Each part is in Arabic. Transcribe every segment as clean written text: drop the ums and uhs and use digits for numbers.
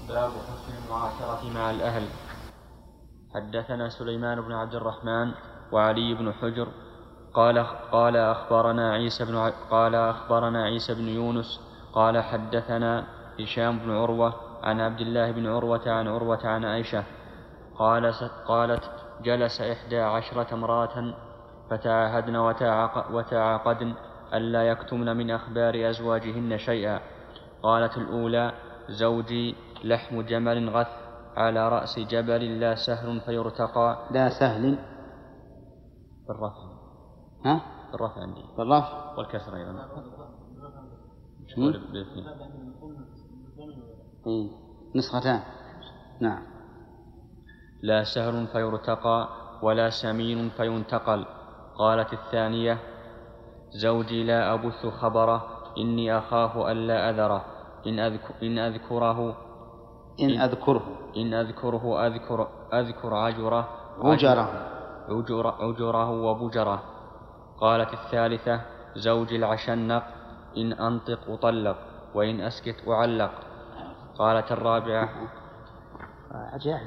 باب حسن المعاشرة مع الأهل. حدثنا سليمان بن عبد الرحمن وعلي بن حجر قال أخبرنا عيسى بن يونس قال حدثنا هشام بن عروة عن عبد الله بن عروة عن عائشة قالت جلس 11 امرأة فتعاهدن وتعاقدن ألا يكتمن من أخبار أزواجهن شيئا. قالت الأولى: زوجي لحم جمل غث على رأس جبل لا سهل فيرتقى. لا سهل بالرفع. ها؟ بالرفع عندي. بالرفع والكسر أيضا. نسختان. نعم. لا سهل فيرتقى ولا سمين فينتقل. قالت الثانية: زوجي لا أبث خبره إني أخاف ألا أذره إن أذكره أذكر عجره وبجره. قالت الثالثة: زوجي العشنق إن أنطق أطلق وإن أسكت أعلق. قالت الرابعة: عجائب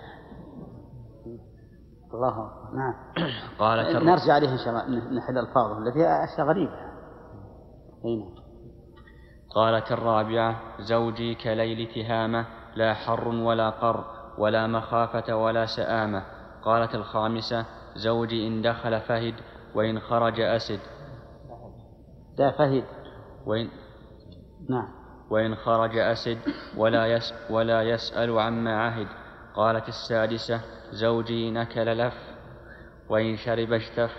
الله. نعم. قالت نرجع عليه إن شاء الله نحل الفاظه اللي فيها أشياء غريبة. قالت الرابعة: زوجي كليل تهامة لا حر ولا قر ولا مخافة ولا سآمة. قالت الخامسة: زوجي إن دخل فهد وإن خرج أسد. لا فهد نعم. وإن خرج أسد ولا يسأل عما عهد. قالت السادسة: زوجي إن أكل لف وإن شرب اشتف.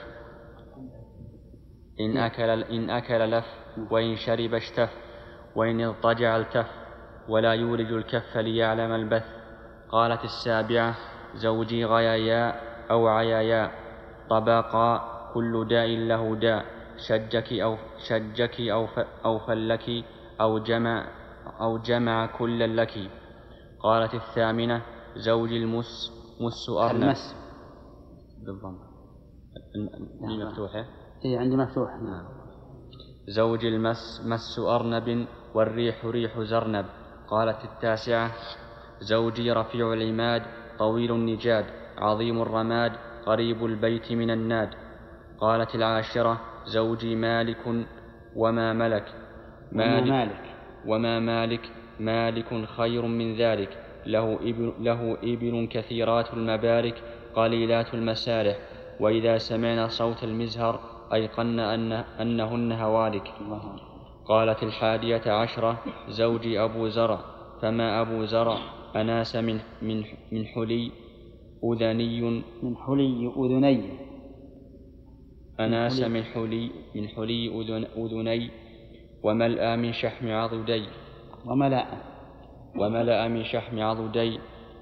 إن أكل لف وإن شرب اشتف وإن اضطجع التف ولا يولج الكف ليعلم البث. قالت السابعة: زوجي غياياء أو عياياء طبقا كل داء له داء شجك أو فلك أو جمع كل لك. قالت الثامنة: زوجي مس أرنب. بالضم مفتوحة. عندي مفتوح. نعم. زوجي مس أرنب والريح ريح زرنب. قالت التاسعة: زوجي رفيع العماد طويل النجاد عظيم الرماد قريب البيت من الناد. قالت العاشرة: زوجي مالك وما ملك. مالك خير من ذلك له إبل كثيرات المبارك قليلات المسارح وإذا سمعنا صوت المزهر أيقن أنهن هوالك. قالت 11: زوجي أبو زرع فما أبو زرع أناس من حلي أذني أناس من حلي أذني وملأ من شحم عضدي وملأ من شحم عضدي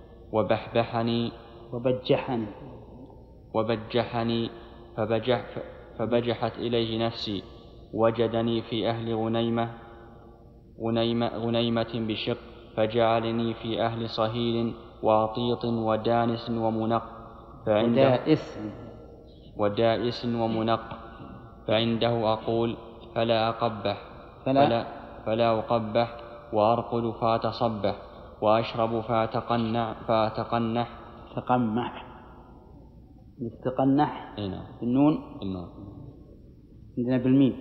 وبجحني فبجحت إليه نفسي. وجدني في أهل غنيمة بشق فجعلني في أهل صهيل وعطيط ودانس ومنق فعنده أقول فلا أقبح وأرقد فأتصبح وأشرب فأتقنح تقنح النون عندنا بالميم.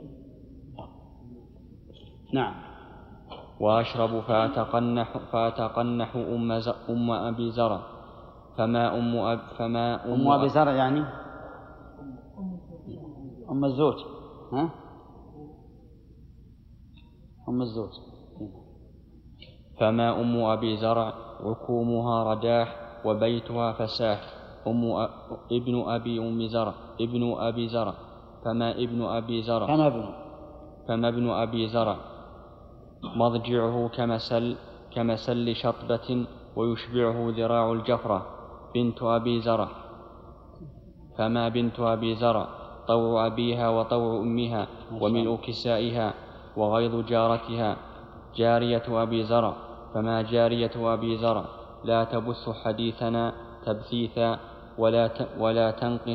نعم. وأشرب فأتقنح أم أبي زرع فما أم أبي زرع يعني أم الزوج. أم الزوج. فما أم أبي زرع ركومها رداح وبيتها فساح. ابن أبي زرع فما ابن أبي زرع مضجعه كمسل شطبة ويشبعه ذراع الجفرة. بنت أبي زرع فما بنت أبي زرع طوع أبيها وطوع أمها وملء كسائها وغيظ جارتها. جارية أبي زرع فما جارية أبي زرع لا تبث حديثنا تبثيثا ولا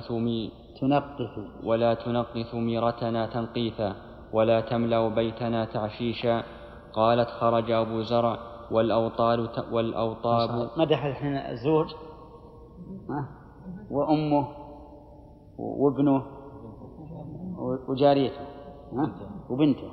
تنقث ميرتنا تنقيثا ولا تملأ بيتنا تعشيشا. قالت: خرج أبو زرع والأوطاب مدح الحين الزوج وأمه وابنه وجاريته وبنته.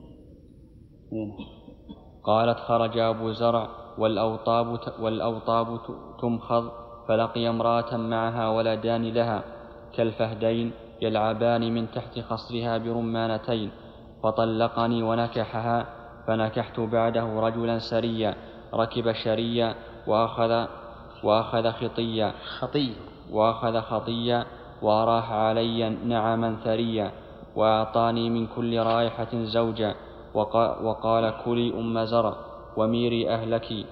قالت خرج أبو زرع والأوطاب تمخض فلقي امرأة معها ولدان لها كالفهدين يلعبان من تحت خصرها برمانتين، فطلقني ونكحها، فنكحت بعده رجلا سريا ركب شريا وأخذ خطيا وأراح علي نعما ثريا، وأعطاني من كل رائحة زوجا، وقال كلي أم زرع وميري أهلك.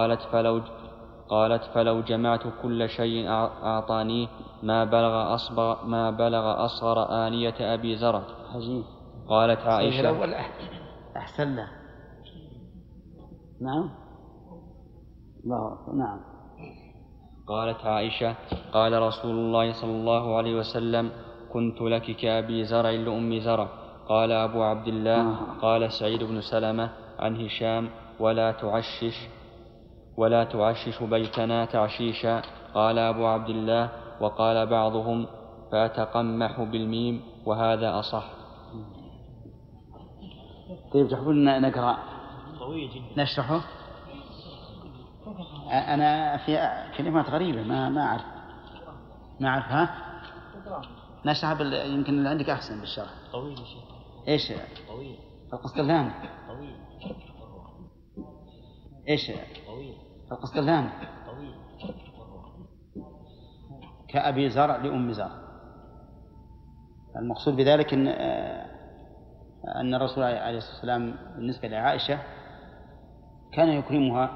قالت فلو جمعت كل شيء أعطانيه ما بلغ أصغر آنية أبي زرع. قالت عائشة الأول أحسن له. نعم. قالت عائشة قال رسول الله صلى الله عليه وسلم كنت لك كأبي زرع لأم زرع. قال أبو عبد الله قال سعيد بن سلمة عن هشام ولا تعشش بيتنا تعشيشا. قال أبو عبد الله وقال بعضهم فأتقمح بالميم وهذا أصح. طيب تحبون نقرأ نشرحه؟ أنا في كلمات غريبة ما أعرف نشرح يمكن اللي عندك أحسن بالشرح. طويل يا شيخ. إيش؟ طويل. القسطلاني. طويل. إيش؟ طويل. القسطلاني. طويل. كأبي زرع لأم زرع. المقصود بذلك أن الرسول عليه الصلاة والسلام بالنسبة لعائشة كان يكرمها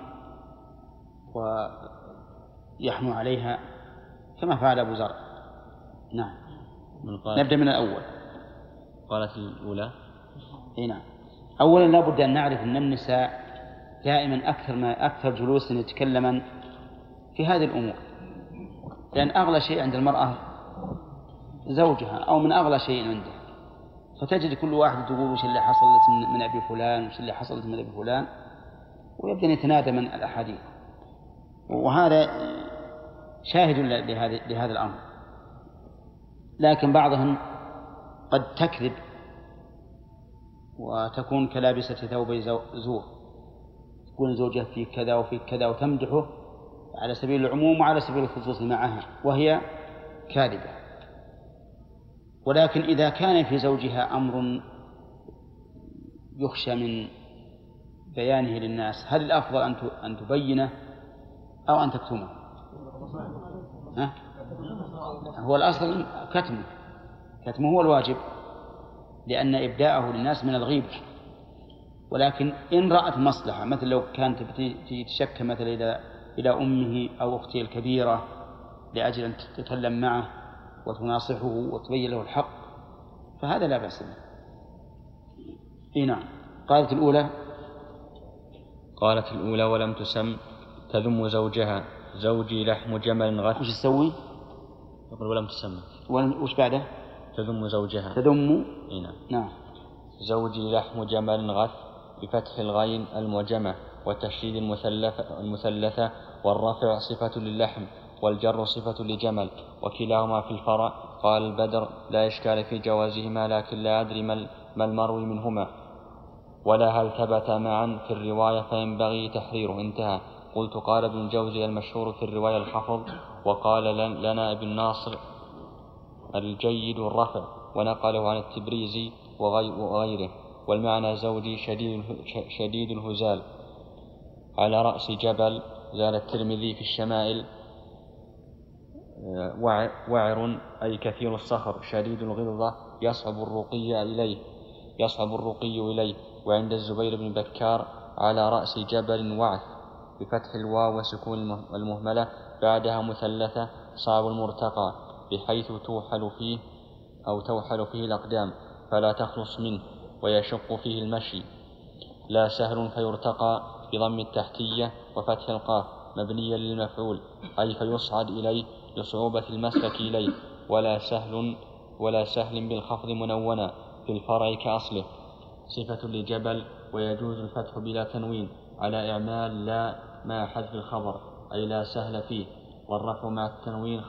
ويحنو عليها كما فعل أبو زرع. نعم. نبدأ من الأول. قالت الأولى. نعم. أولا لا بد أن نعرف أن النساء دائما أكثر جلوسا يتكلمن في هذه الأمور، لأن أغلى شيء عند المرأة زوجها أو من أغلى شيء عنده، فتجد كل واحد تقول وش اللي حصلت من أبي فلان وش اللي حصلت من أبي فلان، ويبدأ يتنادى من الأحاديث، وهذا شاهد لهذا الأمر. لكن بعضهم قد تكذب وتكون كلابسة ثوبي زور، تكون زوجها في كذا وفي كذا وتمدحه على سبيل العموم وعلى سبيل الخصوص معها وهي كاذبة. ولكن إذا كان في زوجها أمر يخشى من بيانه للناس، هل الأفضل أن تبينه أو أن تكتمه؟ هو الأصل كتمه هو الواجب، لأن إبداءه للناس من الغيبة. ولكن إن رأت مصلحة، مثل لو كانت تشكى مثلا إلى أمه أو أخته الكبيرة لأجل أن تتكلم معه وتناصحه وتبين له الحق، فهذا لا بأس به. نعم. قالت الأولى ولم تسم تذم زوجها زوجي لحم جمل غث. وش تسوي؟ يقول ولم تسم. وش بعده؟ تذم زوجها. تذم. نعم. زوجي لحم جمل غث بفتح الغين المعجمة وتشديد المثلثة، والرفع صفة للحم والجر صفة لجمل، وكلاهما في الفرع. قال البدر لا إشكال في جوازهما، لكن لا أدري ما المروي منهما ولا هل ثبت معا في الرواية فينبغي تحريره. انتهى. قلت قال ابن الجوزي المشهور في الرواية الحفظ، وقال لنا ابن ناصر الجيد الرفع، ونقله عن التبريزي وغيره. والمعنى زوجي شديد الهزال على رأس جبل. زال الترمذي في الشمائل وعر أي كثير الصخر شديد الغلظة يصعب الرقي إليه. وعند الزبير بن بكار على رأس جبل وعث بفتح الواو وسكون المهملة بعدها مثلثة صعب المرتقى، بحيث توحل فيه الأقدام فلا تخلص منه، ويشق فيه المشي. لا سهل فيرتقى بضم التحتية وفتح القاف مبنيا للمفعول، أي فيصعد إليه لصعوبة المسلك إليه. ولا سهل بالخفض منونا في الفرع كأصله صفة لجبل، ويجوز الفتح بلا تنوين على إعمال لا مع حذف الخبر أي لا سهل فيه. والرفع مع التنوين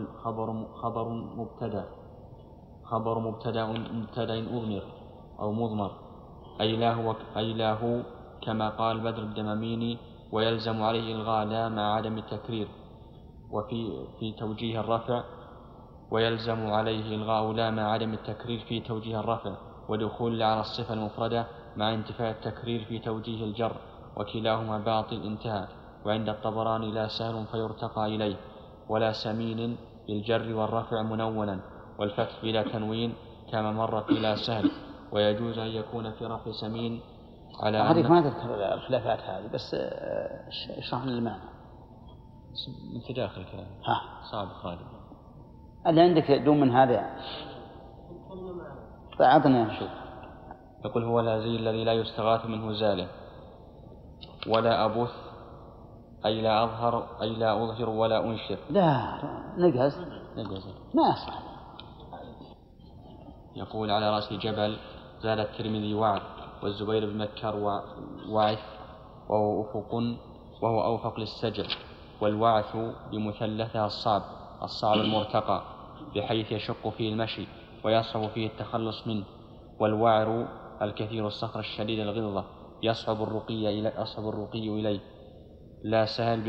خبر مبتدأ أضمر أو مضمر أي لا هو كما قال بدر الدماميني. ويلزم عليه إلغاء لا مع عدم التكرير. وفي توجيه الرفع ويلزم عليه إلغاء لا مع عدم التكرير في توجيه الرفع، ودخول على الصفة المفردة مع انتفاء التكرير في توجيه الجر، وكلاهما باطل. انتهى. وعند الطبراني لا سهل فيرتقى إليه، ولا سمين بالجر والرفع منونا، والفتح بلا تنوين كما مر في لا سهل. ويجوز أن يكون في رفع سمين على هذه ما تذكر الخلافات هذه، بس اشرح لنا المعنى من داخل الكلام. صعب خالد اللي عندك دون من هذا فأعطنا شوف. يقول هو الهزيل الذي لا يستغاث منه زاله. ولا أبث أي لا أظهر ولا أنشر. لا نقص ما صح. يقول على رأس جبل زاد الترمذي وعد، والزبير بن مكار وعث وهو أوفق للسجع. والوعث بمثلثها الصعب المرتقى بحيث يشق فيه المشي ويصعب فيه التخلص منه. والوعر الكثير الصخر الشديد الغلظة يصعب الرقي إليه. لا سهل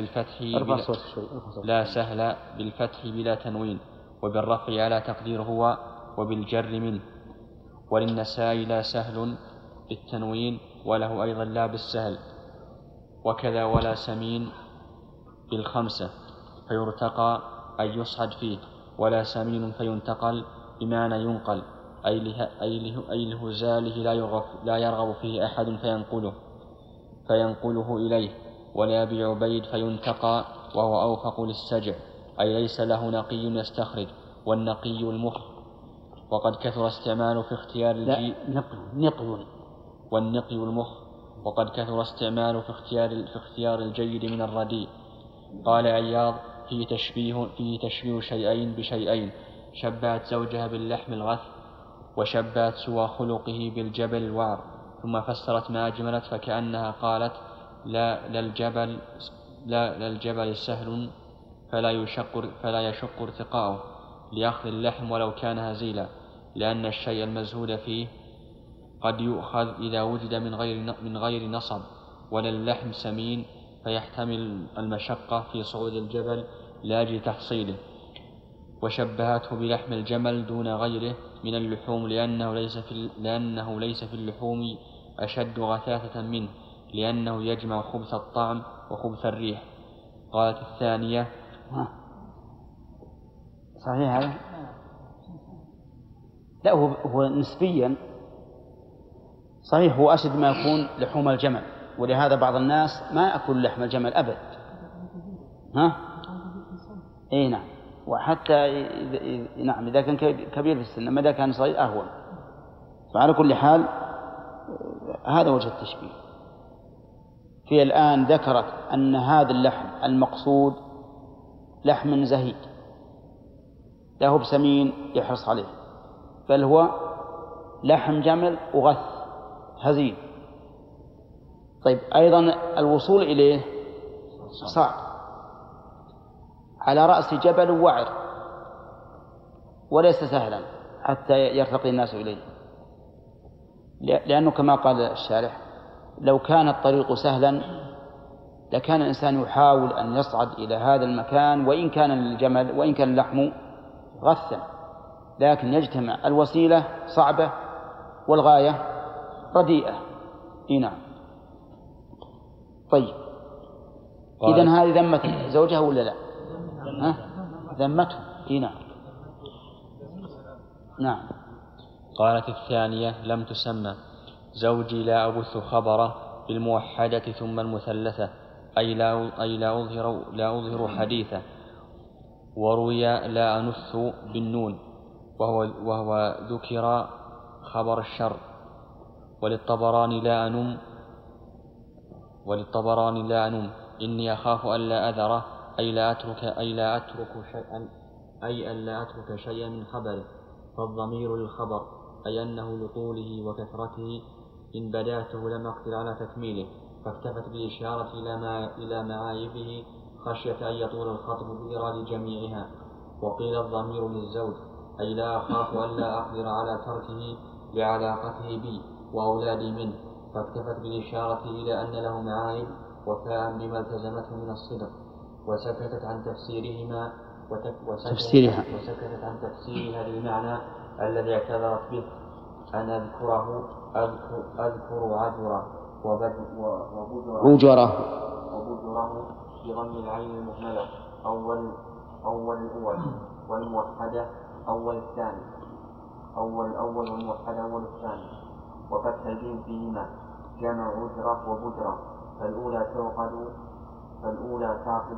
بالفتح بلا تنوين، وبالرفع على تقدير هو، وبالجر منه. وللنسائي لا سهل بالتنوين، وله أيضا لا بالسهل. وكذا ولا سمين بالخمسة فيرتقى أي يصعد فيه، ولا سمين فينتقل بمعنى ينقل أي لهزاله لا يرغب فيه أحد فينقله إليه. ولا بعبيد فينتقى وهو أوفق للسجع أي ليس له نقي يستخرج. والنقي المخ، وقد كثر استعماله في اختيار والنقي المخ، وقد كثر استعماله في اختيار الجيد من الرديء. قال عياض فيه تشبيه شيئين بشيئين، شبهت زوجها باللحم الغث، وشبهت سوى خلقه بالجبل الوعر. ثم فسرت ما أجملت فكأنها قالت لا للجبل سهل فلا يشق ارتقاؤه لأخذ اللحم ولو كان هزيلا، لأن الشيء المزهود فيه قد يؤخذ إذا وجد من غير نصب. ولا اللحم سمين فيحتمل المشقة في صعود الجبل لأجل تحصيله. وشبهته بلحم الجمل دون غيره من اللحوم، لأنه ليس في اللحوم أشد غثاثة منه، لأنه يجمع خبث الطعم وخبث الريح. قالت الثانية صحيح هذا؟ لا هو نسبيا صحيح، هو أشد ما يكون لحوم الجمل، ولهذا بعض الناس ما يأكل لحم الجمل أبد. إيه نعم. وحتى نعم إذا كان كبير في السن، أما إذا كان صغير أهون. فعلى كل حال هذا وجه التشبيه. في الآن ذكرت أن هذا اللحم المقصود لحم زهيد لا هو بسمين يحرص عليه، بل هو لحم جمل وغث هزيل. طيب أيضا الوصول إليه صعب، على رأس جبل وعر، وليس سهلا حتى يرتقي الناس إليه، لأنه كما قال الشارح لو كان الطريق سهلا لكان الإنسان يحاول أن يصعد إلى هذا المكان وإن كان اللحم غثا، لكن يجتمع الوسيلة صعبة والغاية رديئة. نعم. طيب إذن هذه ذمة زوجها ولا لا؟ ذمته. نعم. قالت الثانية لم تسمى زوجي لا أبث خبره بالموحدة ثم المثلثة أي لا أظهر حديثه. وروي لا أنث بالنون وهو ذكر خبر الشر. وللطبراني لا أنم إني أخاف ألا أذره أي ألا أترك شيئا من خبره. فالضمير للخبر أي أنه لطوله وكثرته إن بداته لم أقدر على تكميله، فاكتفت بالإشارة إلى معايبه خشية أن يطول الخطب بإيراد جميعها. وقيل الضمير للزوج، أي لا أخاف ألا أقدر على تركه لعلاقته بي وأولادي منه، فاكتفت بالإشارة إلى أن له معايب وفاء بما التزمته من الصدق، وسكتت عن تفسيرها للمعنى الذي اعتذرت به، أن أذكر عجره وبجره بضم العين المهملة أول الأول والموحدة أول الثاني وفتح الجيم فيهما جمع عجرة وبجرة. فالأولى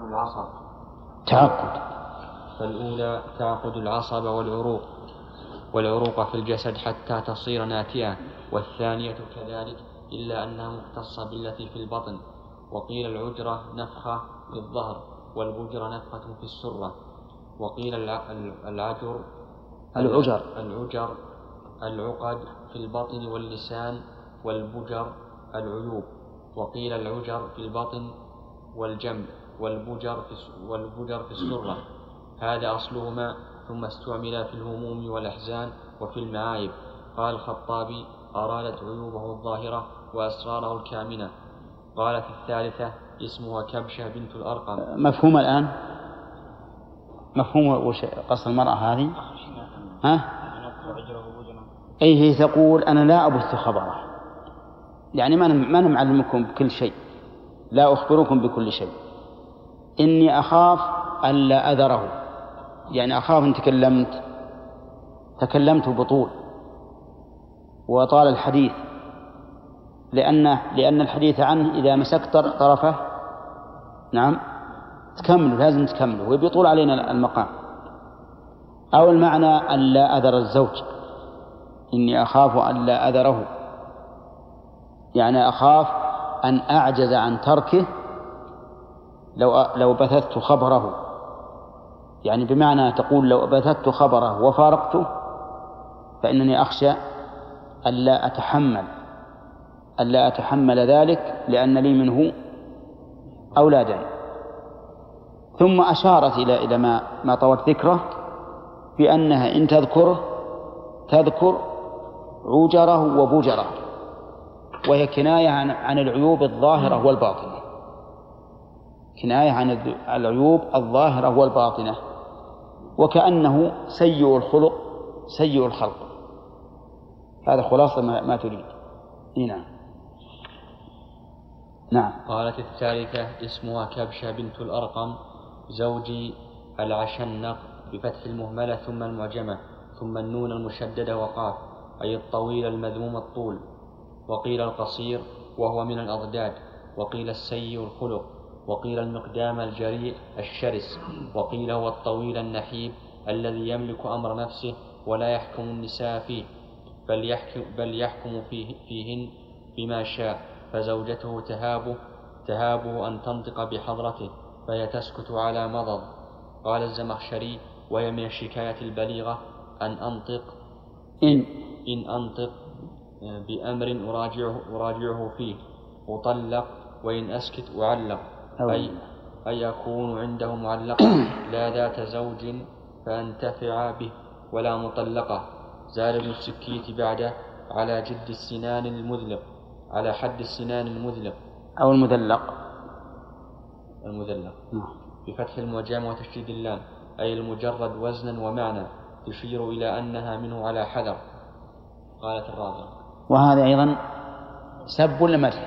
تعقد العصب والعروق في الجسد حتى تصير ناتئة، والثانية كذلك إلا أنها مختصة بالتي في البطن. وقيل العجرة نفخة في الظهر والبجرة نفخة في السرة. وقيل العجر العقد في البطن واللسان، والبجر العيوب. وقيل العجر في البطن والجنب والبجر في السرة. هذا أصلهما، ثم استعمل في الهموم والأحزان وفي المعايب. قال الخطابي: أرادت عيوبه الظاهرة وأسراره الكامنة. قالت الثالثة: اسمها كبشة بنت الأرقم. مفهوم الآن؟ مفهوم قصة المرأة هذه؟ أي هي تقول: أنا لا أبث خبره، يعني ما أنا معلمكم بكل شيء، لا أخبركم بكل شيء، إني أخاف ألا أذره، يعني أخاف إن تكلمت بطول وطال الحديث، لأن الحديث عنه إذا مسكت طرفه نعم تكمله، لازم تكمله ويطول علينا المقام. أو المعنى ألا أذر الزوج، إني أخاف ألا أذره، يعني أخاف أن أعجز عن تركه لو بثثت خبره، يعني بمعنى تقول لو بثثت خبره وفارقته فإنني أخشى ألا أتحمل ذلك، لأن لي منه أولادا. ثم أشارت إلى ما طوت ذكره بأنها إن تذكر عجره وبجره، وهي كناية عن العيوب الظاهرة والباطنة، كناية عن العيوب الظاهرة والباطنة، وكأنه سيء الخلق سيء الخلق. هذا خلاصة ما تريد. نعم. قالت الثالثة: اسمها كبشة بنت الأرقم، زوجي العشنق بفتح المهملة ثم المعجمة ثم النون المشددة وقاف، أي الطويل المذموم الطول. وقيل القصير وهو من الأضداد، وقيل السيء الخلق، وقيل المقدام الجريء الشرس، وقيل هو الطويل النحيب الذي يملك أمر نفسه ولا يحكم النساء فيه، بل يحكم فيهن بما شاء، فزوجته تهابه أن تنطق بحضرته فهي تسكت على مضض. قال الزمخشري: وهي من الشكاية البليغة أن أنطق بأمر أراجعه فيه أطلق، وإن أسكت أعلق، أي أكون عنده معلقة لا ذات زوج فأنتفع به ولا مطلقة. زاد ابن السكيت بعده على حد السنان المذلق أو المذلق بفتح المعجم وتشديد اللام، أي المجرد وزنا ومعنى، تشير إلى أنها منه على حذر. قالت الرابعة: وهذا أيضا سب ولا مدح؟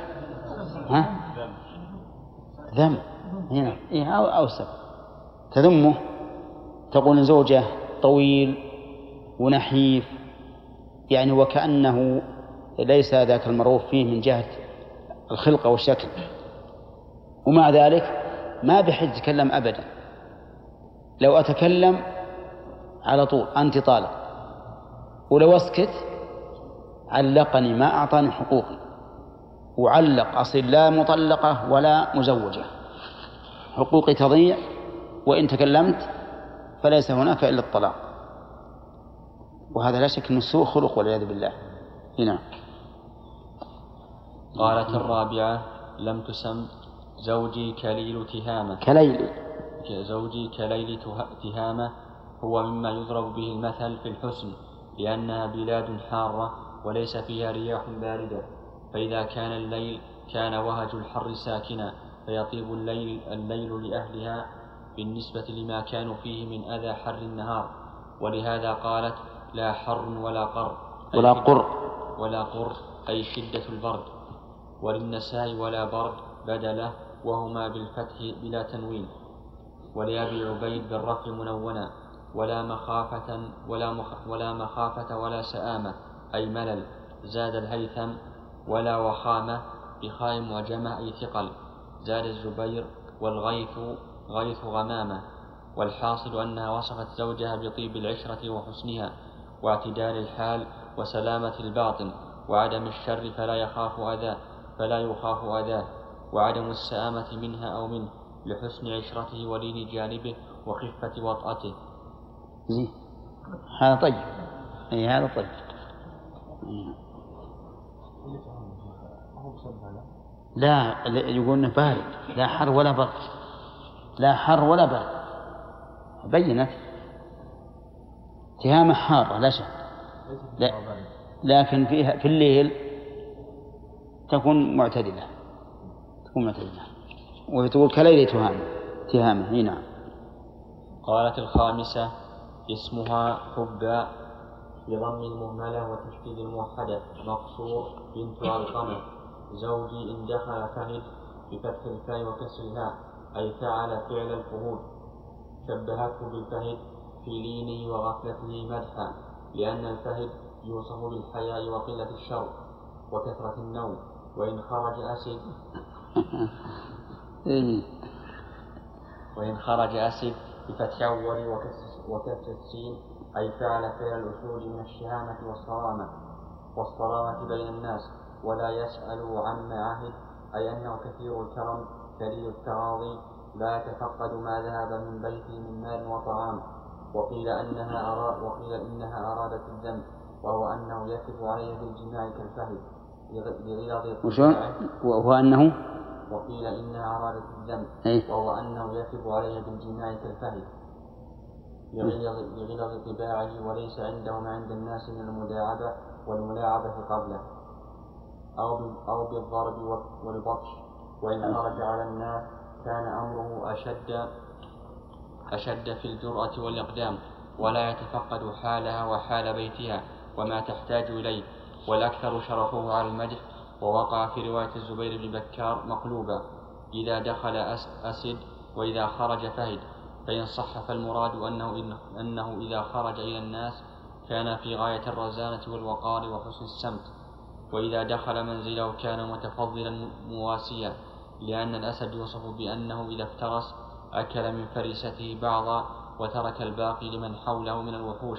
ذم هنا أو سب. تذمه، تقول زوجه طويل ونحيف، يعني وكأنه ليس ذاك المعروف فيه من جهة الخلقة والشكل، ومع ذلك ما بحج يتكلم أبدا. لو أتكلم على طول أنت طالق، ولو أسكت علقني ما أعطاني حقوقي، وعلق أصل لا مطلقة ولا مزوجة، حقوقي تضيع، وإن تكلمت فليس هناك إلا الطلاق. وهذا لا شك أنه سوء خلق والعياذ بالله. هنا قالت الرابعة: لم تسم زوجي كليل تهامة زوجي كليل تهامة هو مما يضرب به المثل في الحسن، لأنها بلاد حارة وليس فيها رياح باردة، فإذا كان الليل كان وهج الحر ساكنا فيطيب الليل لأهلها بالنسبة لما كانوا فيه من أذى حر النهار. ولهذا قالت لا حر ولا قر أي شدة البرد. وللنساء ولا برد بدله وهما بالفتح بلا تنوين. ولأبي عبيد بالرفع منونا ولا مخافة ولا سآمة أي ملل. زاد الهيثم ولا وخامة بخاء معجمة أي ثقل. زاد الزبير والغيث غيث غمامة. والحاصل أنها وصفت زوجها بطيب العشرة وحسنها واعتدال الحال وسلامة الباطن وعدم الشر فلا يخاف أذاه وعدم السآمة منها أو منه لحسن عشرته ولين جانبه وخفة وطأته. هذا طيب. هذا طيب. لا يقول إنه بارد، لا حر ولا برد، لا حر ولا برد. بينت تهامة حارة لا شك، لكن فيها في الليل تكون معتدلة. وتقول كليل تهامة. نعم. قالت الخامسة اسمها حباء بضم المهملة وتشديد الموحدة مقصور بنت علقمة. زوجي إن دخل فهد بفتح الفاء وكسرها أي فعل فعل الفهود. شبهته بالفهد في لينه وغفلته مدحا، لأن الفهد يوصف بالحياء وقلة الشر وكثرة النوم. وإن خرج أسد بفتح أول وكسر السين أي فعل الأسود من الشهامة والصرامة بين الناس. ولا يسأل عما عهد أي أنه كثير الكرم كريم التغاضي لا يتفقد ما ذهب من بيته من مال وطعام. وقيل إنها أرادت الذنب وهو أنه يثب عليه بالجماع كالفهد وهو أنه وقيل إنها أرادت الذنب وهو أنه يثب عليه بالجماع كالفهد لغلظ طباعه وليس عنده ما عند الناس من المداعبة والملاعبة قبله أو بالضرب والبطش. وإن خرج على الناس كان أمره أشد في الجرأة والإقدام ولا يتفقد حالها وحال بيتها وما تحتاج إليه، والأكثر شرفه على المدح. ووقع في رواية الزبير بن بكار مقلوبة إذا دخل أسد وإذا خرج فهد، فإن صح فالمراد أنه إذا خرج إلى الناس كان في غاية الرزانة والوقار وحسن السمت، وإذا دخل منزله كان متفضلا مواسيا، لأن الأسد يوصف بأنه إذا افترس أكل من فريسته بعضا وترك الباقي لمن حوله من الوحوش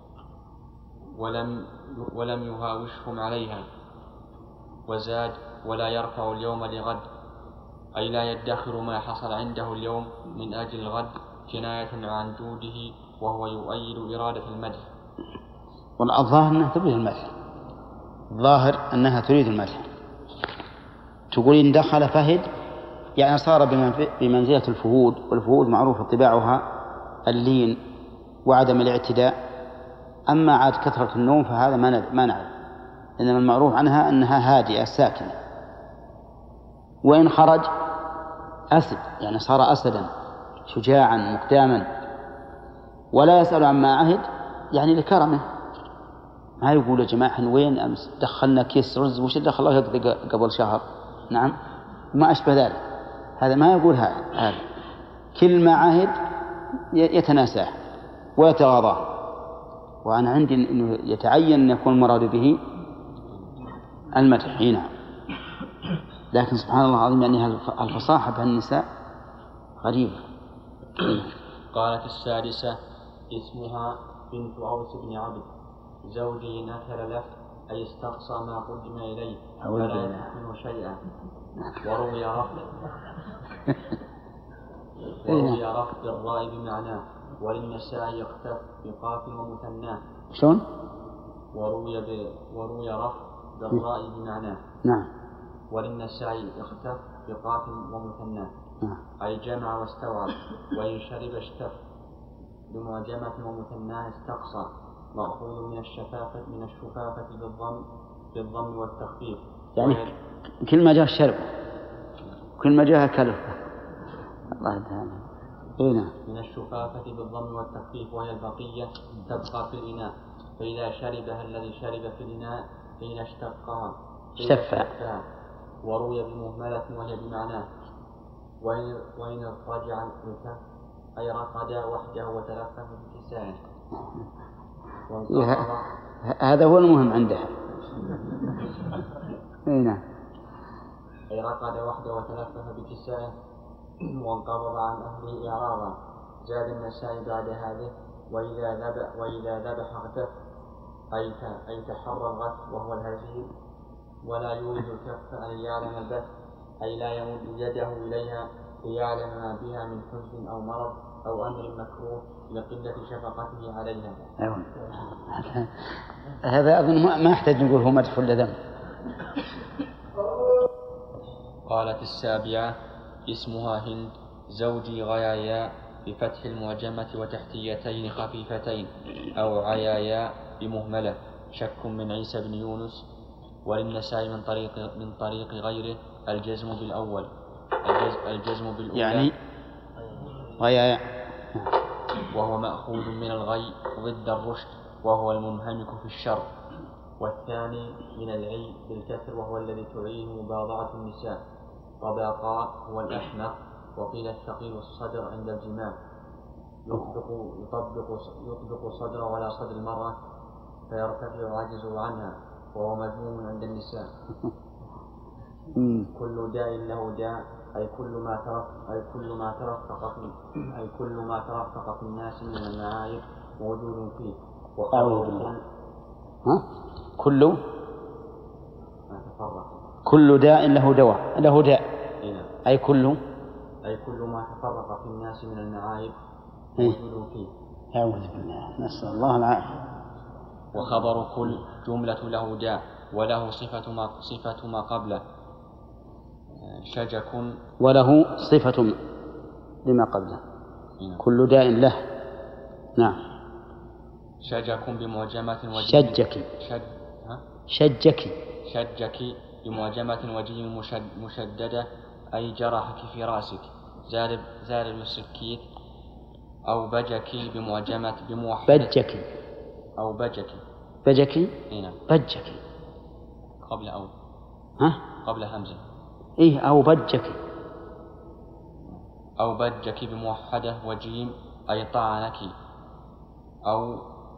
ولم يهاوشهم عليها. وزاد ولا يرفع اليوم لغد أي لا يدخر ما حصل عنده اليوم من أجل الغد كناية عن جوده، وهو يؤيد إرادة المدح. والظاهر أنها تريد المدح، الظاهر أنها تريد المدح. تقول إن دخل فهد يعني صار بمنزلة الفهود، والفهود معروف طباعها اللين وعدم الاعتداء. أما عاد كثرة النوم فهذا ما نعرف، إنما المعروف عنها أنها هادئة ساكنة. وإن خرج أسد يعني صار أسدا شجاعا مقداما ولا يسأل عما عهد، يعني لكرمه. ما يقول يا جماعة وين أمس دخلنا كيس رز وش دخل الله قبل شهر، نعم ما أشبه ذلك. هذا ما يقول هذا كل ما عهد يتناساه ويتغاضاه. وأنا عندي أنه يتعين أن يكون المراد به المدح. نعم. لكن سبحان الله العظيم يعني الفصاحة بهالنساء غريبة. قالت السادسة اسمها بنت أوس بن عبد. زوجي نكر له أي استقصى ما قدم إليه فلا يحمل شيئا. وروي رفض الراء بمعناه، وللنساء يختف بقاف ومثناه. شلون؟ وروي رفض الراء بمعناه. نعم. وللنسائي اختف بقاف ومثنى أي جمع واستوعب. وإن شرب اشتف بمعجمة ومثنى استقصى مأخوذ من الشفافة بالضم والتخفيف. يعني كل ما جاء الشرب كل ما جاء كله الله تعالى. من الشفافة بالضم والتخفيف وهي البقية تبقى في الإناء. فإذا شربها الذي شرب في الإناء حين اشتقها اشتفى. وروي بمهملة وهي بمعناه. وإن اضطجع أي رقد وحده وتلفه بكسائه. هذا هو المهم عندها. نعم. أي رقد وحده وتلفه بكسائه وانقبض عن أهله إعراضا. زاد النسائي بعد هذه وإذا ذبح اغتف أي تحرى الغث وهو الهزيل ولا يورد الكف أن يعلم البث أي لا يمد يده إليها ليعلم ما بها من حزن أو مرض أو أمر مكروه لقلة شفقته عليها. هذا أظن ما يحتاج نقول هو مدح ولا ذم. قالت السابعة اسمها هند زوجي غيايا بفتح المعجمة وتحتيتين خفيفتين أو عيايا بمهملة شك من عيسى بن يونس. وللنسائي من طريق غيره الجزم بالأول يعني غيايا وهو مأخوذ من الغي ضد الرشد وهو المنهمك في الشر. والثاني من العي بالكسر وهو الذي تعيه مباضعة النساء. طبقا هو الأحمق. وقيل الثقيل الصدر عند الجماع يطبق صدره على صدر المرأة فيرتفع عجزه عنها وهو مذموم عند النساء. كل داء له داء أي كل ما ترفق في الناس من المعايب موجود فيه. كل داء له داء أي كل ما تفرق في الناس من المعايب موجود فيه. أعوذ بالله نسأل الله العافية. وخبر كل جملة له داء وله صفة ما قبله شجك وله صفة لما قبله. كل داء له. نعم. شجك بمعجمة شجك بمعجمة وجيم مشددة أي جرحك في راسك زارب السكيت. أو بجك بمعجمة بموحدة أو بجك قبل أو قبل همزة أو بجك بموحدة وجيم أي طعنك. أو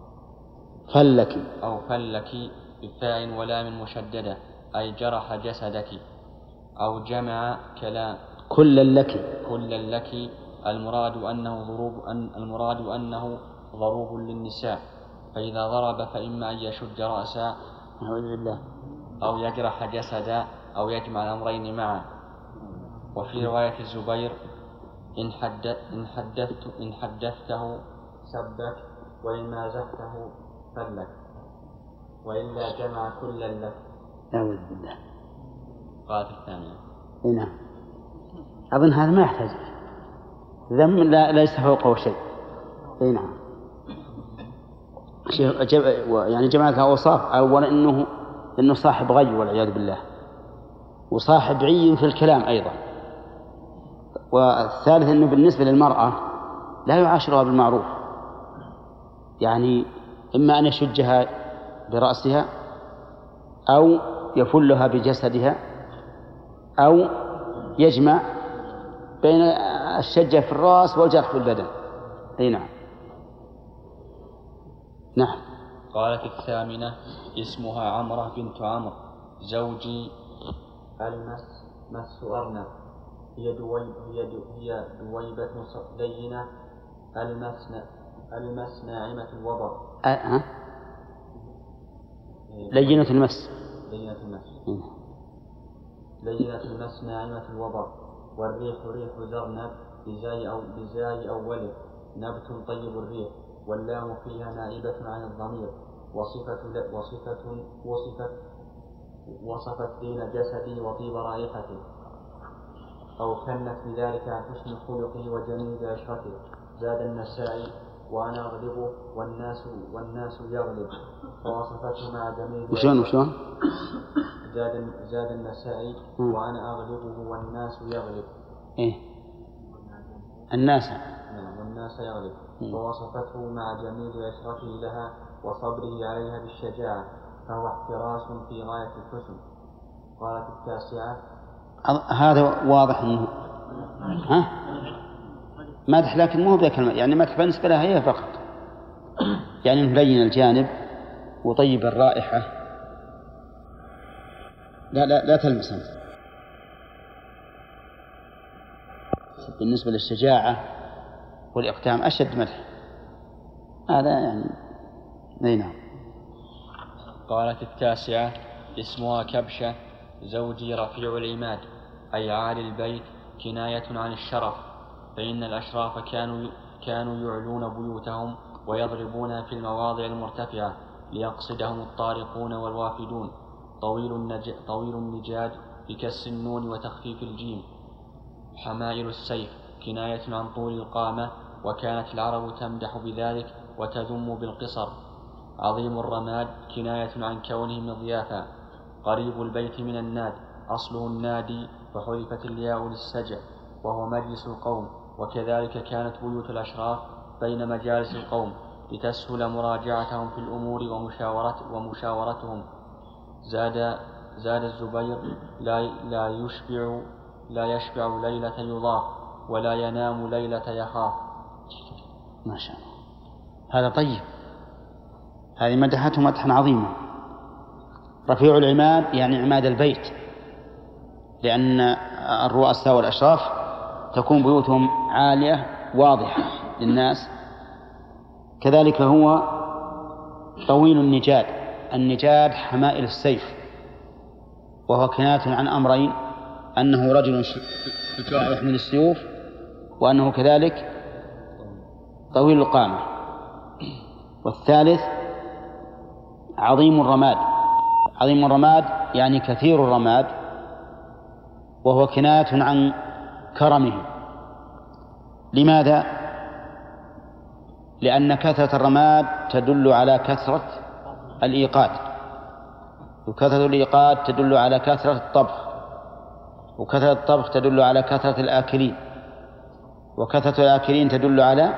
فلك بفاء ولام مشددة أي جرح جسدك. أو جمع كلام كلا لك المراد أنه ضروب للنساء. فإذا ضرب فإما أن يشد رأسا أو يجرح جسدا أو يجمع الأمرين معا. وفي رواية الزبير إن حدثته سبك وإن مازحته فلك وإلا جمع كلا لك. أعوذ بالله. قالت الثانية. نعم. أظن هذا ما يحتاج ذم ليس فوقه شيء. نعم. يعني جمعك أوصاف. أولا إنه صاحب غي والعياذ بالله وصاحب عي في الكلام أيضا. والثالث إنه بالنسبة للمرأة لا يعاشرها بالمعروف. يعني إما أن يشجها برأسها أو يفلها بجسدها أو يجمع بين الشجة في الرأس والجرح في البدن. نعم. قالت الثامنة اسمها عمرة بنت عمرو زوجي المس أرنب هي دويبة لينة المس ناعمة الوبر. لينة المس ناعمة الوبر. والريح ريح زرنب بزاي أوله نبت طيب الريح. واللام فيها نائبة عن الضمير وصفت وصفت دين جسدي وطيب رائحته، أو كنت بذلك عن حسن خلقه وجميل عشرته. زاد النسائي وأنا أغلبه والناس يغلب، ووصفته مع جميل وشون زاد النسائي وأنا أغلبه والناس يغلب. إيه الناس والناس يغلب. ووصفته مع جميل عشرته لها وصبره عليها بالشجاعة، فهو احتراس في غاية الحسن. قالت التاسعة. هذا واضح انه مدح، لكن مو ذاك يعني مدح بالنسبه لها هي فقط، يعني مبين الجانب وطيب الرائحه. لا تلمس انت. بالنسبه للشجاعه والاقدام اشد مدح، هذا يعني نعم. قالت التاسعة. اسمها كبشة، زوجي رفيع العماد، أي عالي البيت، كناية عن الشرف، فإن الأشراف كانوا يعلون بيوتهم ويضربونها في المواضع المرتفعة ليقصدهم الطارقون والوافدون. طويل النجاد بكسر النون وتخفيف الجيم. حمائل السيف، كناية عن طول القامة، وكانت العرب تمدح بذلك وتذم بالقصر. عظيم الرماد، كناية عن كونه مضيافا. قريب البيت من الناد، أصله النادي فحذفت الياء للسجع، وهو مجلس القوم. وكذلك كانت بيوت الأشراف بين مجالس القوم لتسهل مراجعتهم في الأمور ومشاورتهم. زاد الزبير. لا يشبع ليلة يضاف، ولا ينام ليلة يخاف. ما شاء الله، هذا طيب. هذه مدحته مدحا عظيما. رفيع العماد يعني عماد البيت، لأن الرؤساء والأشراف تكون بيوتهم عالية واضحة للناس. كذلك هو طويل النجاد. النجاد حمائل السيف، وهو كناية عن أمرين: أنه رجل يحمل السيوف، وأنه كذلك طويل القامة. والثالث عظيم الرماد. عظيم الرماد يعني كثير الرماد، وهو كناية عن كرمه. لماذا؟ لأن كثرة الرماد تدل على كثرة الإيقاد، وكثرة الإيقاد تدل على كثرة الطبخ، وكثرة الطبخ تدل على كثرة الآكلين، وكثرة الآكلين تدل على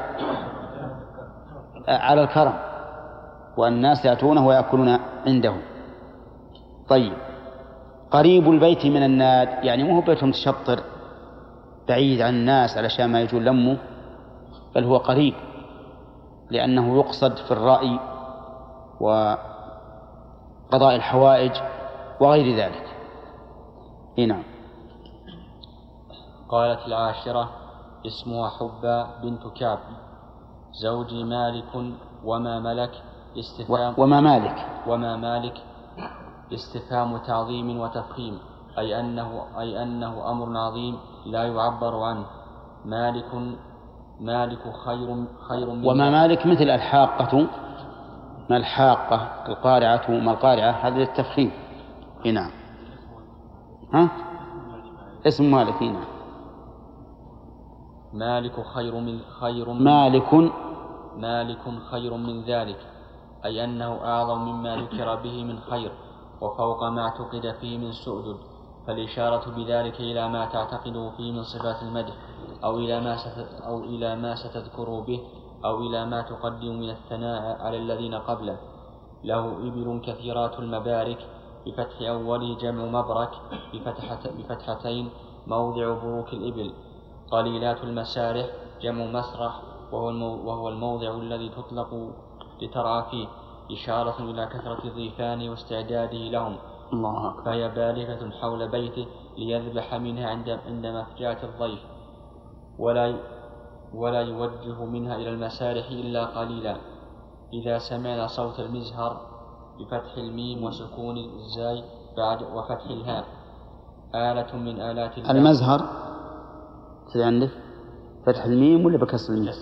الكرم، والناس يأتونه ويأكلون عنده. طيب، قريب البيت من الناد يعني مو بيت متشطر بعيد عن الناس علشان ما يجون لمه، بل هو قريب لأنه يقصد في الرأي وقضاء الحوائج وغير ذلك. نعم. قالت العاشرة. اسمها حبة بنت كعب، زوجي مالك وما ملك. وما مالك استفهام تعظيم وتفخيم، أي أنه أمر عظيم لا يعبر عنه. مالك خير من وما مالك مثل الحاقة، ما الحاقة، القارعة ما القارعة، هذا التفخيم. نعم. اسم مالك. نعم. مالك خير من ذلك، أي أنه أعظم مما ذكر به من خير، وفوق ما اعتقد فيه من سؤدد. فالإشارة بذلك إلى ما تعتقده فيه من صفات المدح، أو إلى ما ستذكر به، أو إلى ما تقدم من الثناء على الذين قبله. له إبل كثيرات المبارك، بفتح أوله جمع مبرك، بفتحتين موضع بروك الإبل. قليلات المسارح جمع مسرح، وهو الموضع الذي تطلق لترعى فيه، إشارة إلى كثرة الضيفان واستعداده لهم. فهي بالغة حول بيته ليذبح منها عند مفجاة الضيف، ولا يوجه منها إلى المسارح إلا قليلا. إذا سمعنا صوت المزهر بفتح الميم وسكون الزاي بعد وفتح الهاء، آلة من آلات الله. المزهر عندك فتح الميم ولا بكسر الميم؟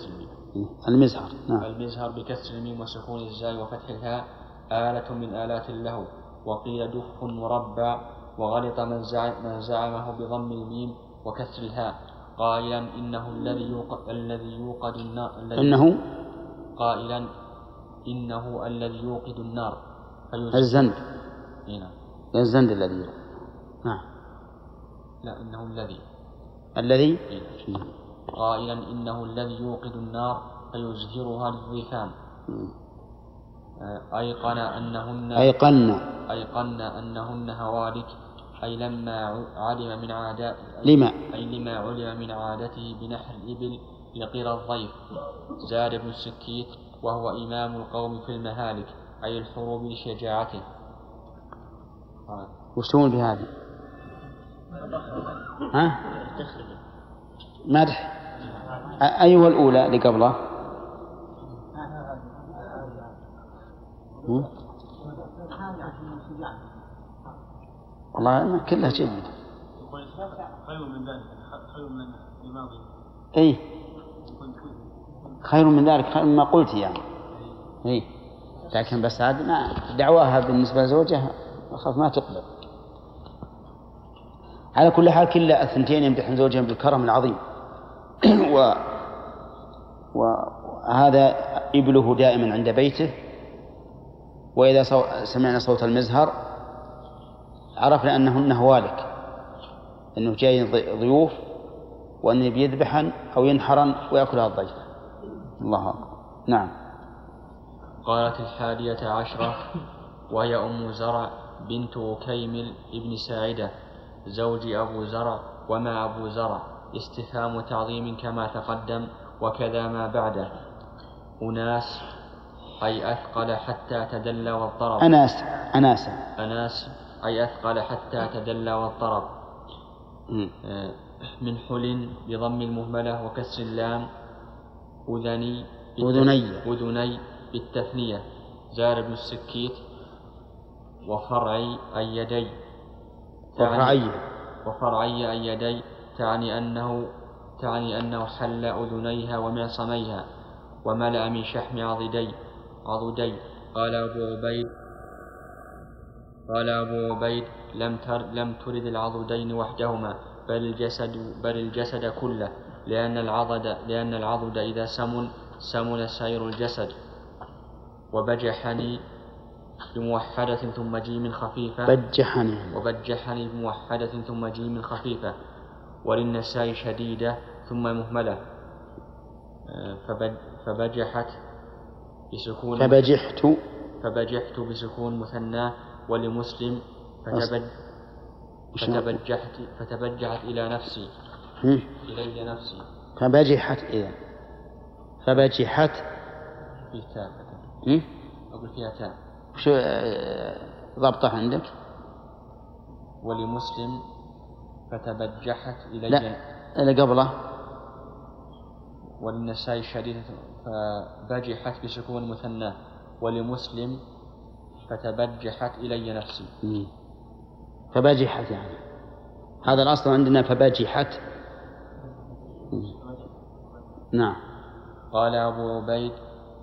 المزهر. نعم. المزهر بكسر الميم وسكون الزاي وفتح الهاء، آلة من آلات له، وقيل دف مربع، وغلط من زعمه بضم الميم وكسر الهاء قائلا إنه الذي يوقد النار قائلا إنه الذي يوقد النار الزند. هنا الزند الذي يوقد. نعم. لا، إنه الذي قائلا إنه الذي يوقد النار فيزهرها للضيفان. أيقن أنهن هوالك، أي لما علم من عادته بنحر الإبل لقرى الضيف. زاد ابن السكيت وهو إمام القوم في المهالك، أي الحروب لشجاعته. وش تقول بهذه؟ ها؟ مدح. أيها الأولى اللي قبله؟ والله كلها جيدة. خير من ذلك، خير من الماضي. أي خير من ذلك، خير مما قلت يعني. أي لكن بس هذا ما دعواها بالنسبة لزوجها أخاف ما تقبل. على كل حال كلا الثنتين يمدحن زوجهم بالكرم العظيم. وهذا إبله دائما عند بيته، وإذا سمعنا صوت المزهر عرفنا أنهن هوالك، أنه جاي ضيوف وأنه بيذبحن أو ينحرن ويأكلها الضيف. الله أكبر. نعم. قالت 11 وهي أم زرع بنت أكيمل ابن ساعدة زوج أبو زرع. وما أبو زرع استفهام تعظيم كما تقدم، وكذا ما بعده. أناس أي أثقل حتى تدلى واضطرب. أناس أي أثقل حتى تدلى واضطرب. من حل بضم المهملة وكسر اللام. أذني بالتثنية. زار ابن السكيت وفرعي أي يدي. وفرعي أي يدي تعني أنه حل أذنيها ومعصميها وملأ من شحم عضدي. قال أبو عبيد لم ترد العضدين وحدهما بل الجسد كله، لأن العضد إذا سمن سائر الجسد. وبجحني بموحدة ثم جيم خفيفة. وبجحني بموحدة ثم جيم خفيفة. وللنساء شديدة ثم مهملة. فبجحت بسكون مثنى. ولمسلم فتبجحت إلى نفسي. إلي نفسي. فبجحت في تاء. أقول فيها تاء. شو ضبطها عندك؟ ولمسلم فتبجحت إلي. لا اللي قبله. وللنساء شديدة فبجحت بسكون مثنى. ولمسلم فتبجحت إلي نفسي. فبجحت يعني هذا الأصل عندنا فبجحت. نعم. قال أبو عبيد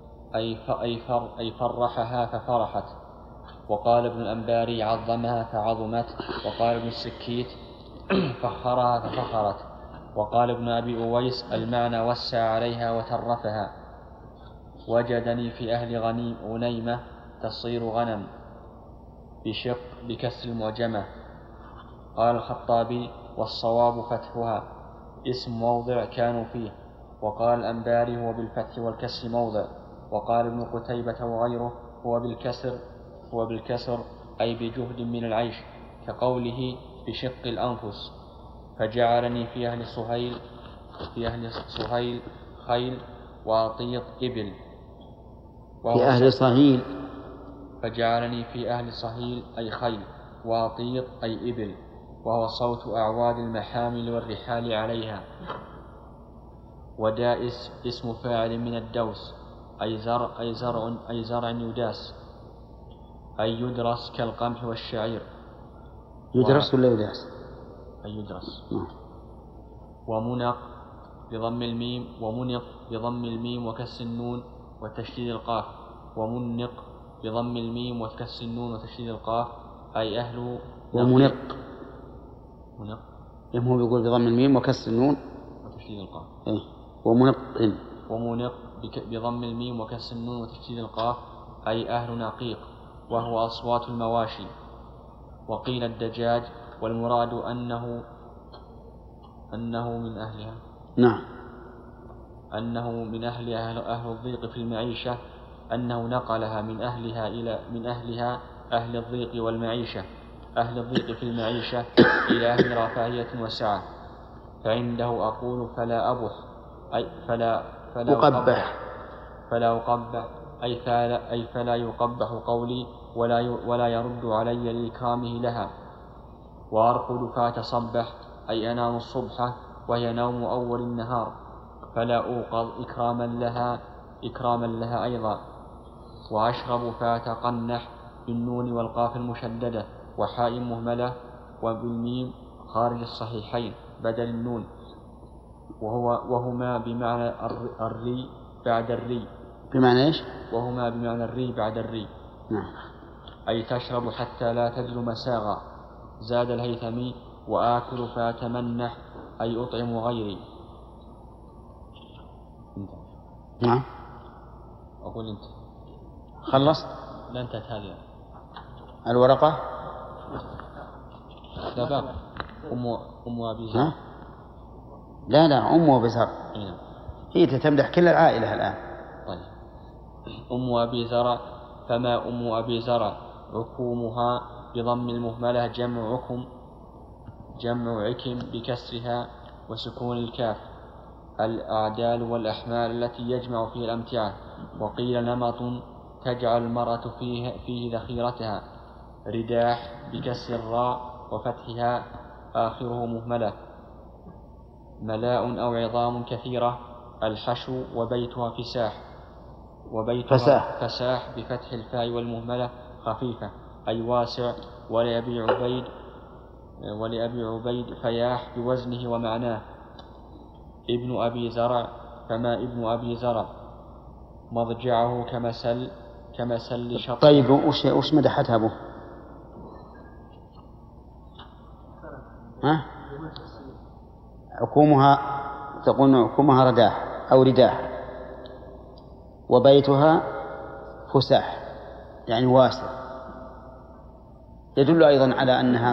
أي فرحها ففرحت. وقال ابن الأنباري عظمها فعظمت. وقال ابن السكيت فخرها ففخرت. وقال ابن أبي أويس المعنى وسع عليها وترفها. وجدني في أهل غنيمة تصير غنم بشق بكسر المعجمة. قال الخطابي والصواب فتحها اسم موضع كانوا فيه. وقال الأنباري هو بالفتح والكسر موضع. وقال ابن قتيبة وغيره هو بالكسر أي بجهد من العيش، كقوله بشق الأنفس. فجعلني في أهل صهيل خيل وأطيط إبل. في أهل صهيل. فجعلني في أهل صهيل أي خيل وأطيط أي إبل، وهو صوت أعواد المحامل والرحال عليها. ودائس اسم فاعل من الدوس أي زرع يداس أي يدرس كالقمح والشعير. يدرس ولا يداس؟ أي يدرس. ومنق بضم الميم وكسر النون وتشديد القاف. ومنق بضم الميم وكسر النون وتشديد القاف أي أهل ومنق. منق هو بيقول بضم الميم وكسر النون وتشديد القاف. إيه. ومنق. ومنق بضم الميم وكسر النون وتشديد القاف أي أهل نقيق، وهو أصوات المواشي. وقيل الدجاج، والمراد أنه من أهلها. نعم. أنه من أهل الضيق في المعيشة، أنه نقلها من أهلها أهل الضيق والمعيشة، أهل الضيق في المعيشة إلى أهل رفاهية وسعة. فعنده أقول فلا أبح أي فلا أقبح أي فلا يقبح قولي ولا يرد علي لإكرامه لها. وأرقد فأتصبح أي أنام الصبح وهي نوم أول النهار، فلا أوقظ إكراما لها أيضا. وأشرب فأتقنح بالنون والقاف المشددة وحاء مهملة وبالميم خارج الصحيحين بدل النون، وهما بمعنى الري بعد الري. بمعنى إيش؟ وهما بمعنى الري بعد الري. نعم. أي تشرب حتى لا تجد مساغا. زاد الهيثمي وآكل فأتمنح أي أطعم غيري. نعم. أقول أنت خلص؟ لا انتهت هذه الورقة. لا باب أم أبي زر. لا أم أبي زر. هي تمدح كل العائلة الآن. طيب. أم أبي زرع. فما أم أبي زرع عكومها بضم المهملة جمع عكم بكسرها وسكون الكاف، الأعدال والأحمال التي يجمع فيه الأمتعة. وقيل نمط تجعل المرأة فيه ذخيرتها، رداح بكسر الراء وفتحها آخره مهملة، ملاء أو عظام كثيرة، الحشو وبيتها فساح بفتح الفاء والمهملة خفيفة أي واسع. ولأبي عبيد فياح بوزنه ومعناه. ابن أبي زرع. فما ابن أبي زرع مضجعه كمسل شط. طيب وش مدحتها أبوه؟ عكومها تقول عكومها رداح أو رداح، وبيتها فساح يعني واسع، يدل أيضا على أنها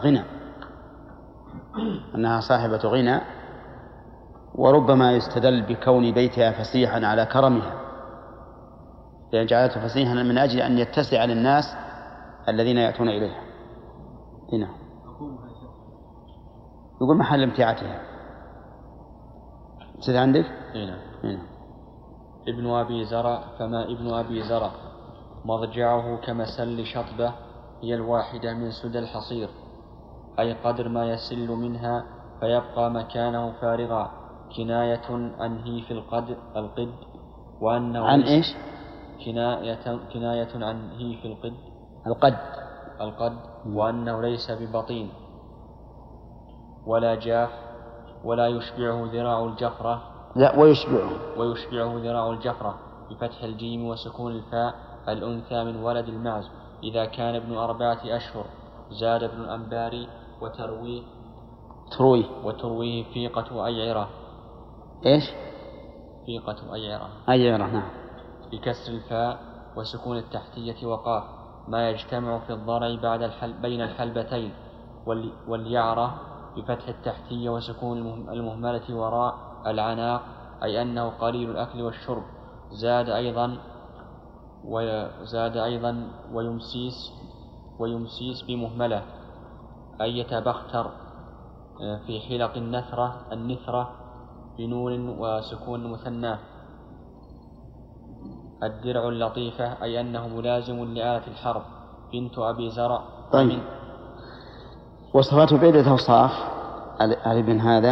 صاحبة غنى، وربما يستدل بكون بيتها فسيحا على كرمها، لأن جعلته فسيحا من أجل أن يتسع للناس الذين يأتون إليها. هنا يقول محل امتعتها. سيد عندك؟ هنا. ابن أبي زرع. فما ابن أبي زرع مضجعه كمسل شطبة، هي الواحدة من سدى الحصير، أي قدر ما يسل منها فيبقى مكانه فارغا، كناية عن هيف القد وأنه عن إيش؟ كناية عن هيف القد وأنه ليس ببطين ولا جاف، ولا يشبعه ذراع الجفرة. لا ويشبعه ذراع الجفرة بفتح الجيم وسكون الفاء، الأنثى من ولد المعز إذا كان ابن 4 أشهر. زاد ابن الأنباري وترويه فيقة أيعرة. إيش؟ فيقة أيعرة نعم. بكسر الفاء وسكون التحتية وقاف، ما يجتمع في الضرع بين الحلبتين. واليعرة بفتح التحتية وسكون المهملة وراء العناق، أي أنه قليل الأكل والشرب. زاد أيضا ويمسيس بمهملة، أي يتبختر في حلق النثرة بنون وسكون مثناه. الدرع اللطيفة، أي أنه ملازم لآلة الحرب. بنت أبي زرع. طيب. وصفاته بعدة أوصاف على ابن هذا.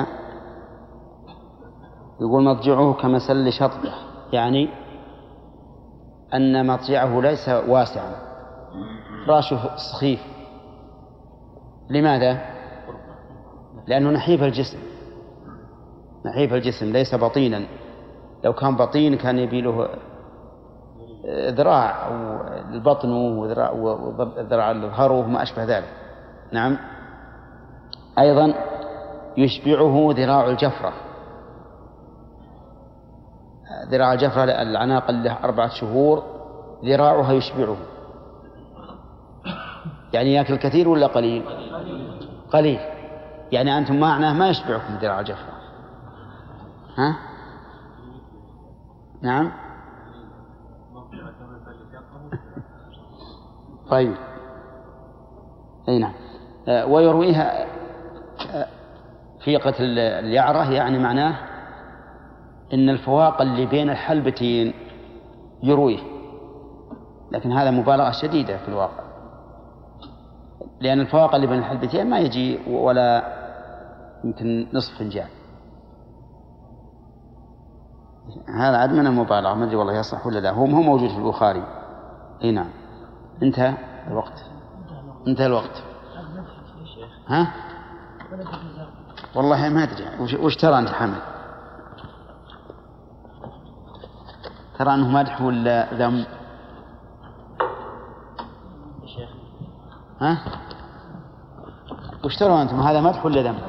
يقول مضجعه كمسل شطبة، يعني أن مضجعه ليس واسعا، فراشه سخيف. لماذا؟ لأنه نحيف الجسم ليس بطينا. لو كان بطين كان يبي له ذراع أو البطن وذراع الظهر وما أشبه ذلك. نعم. أيضا يشبعه ذراع الجفرة. ذراع الجفرة العناق اللي 4 شهور ذراعها يشبعه، يعني يأكل كثير ولا قليل؟ قليل. يعني أنتم معناه ما يشبعكم ذراع الجفرة. ها؟ نعم. طيب. أي نعم. ويرويها فيقة اليعرة، يعني معناه إن الفواق اللي بين الحلبتين يرويه، لكن هذا مبالغة شديدة في الواقع، لأن الفواق اللي بين الحلبتين ما يجي ولا يمكن نصف فنجان. هذا عاد من المبالغة، ما أدري والله يصح ولا لا. هو موجود في البخاري. أي نعم. انتهى الوقت. انتهى الوقت. ها؟ والله ما أدري وش ترى أنت حامد؟ ترى أنه مدح ولا ذم؟ ها؟ وش ترى أنتم، هذا مدح ولا ذم؟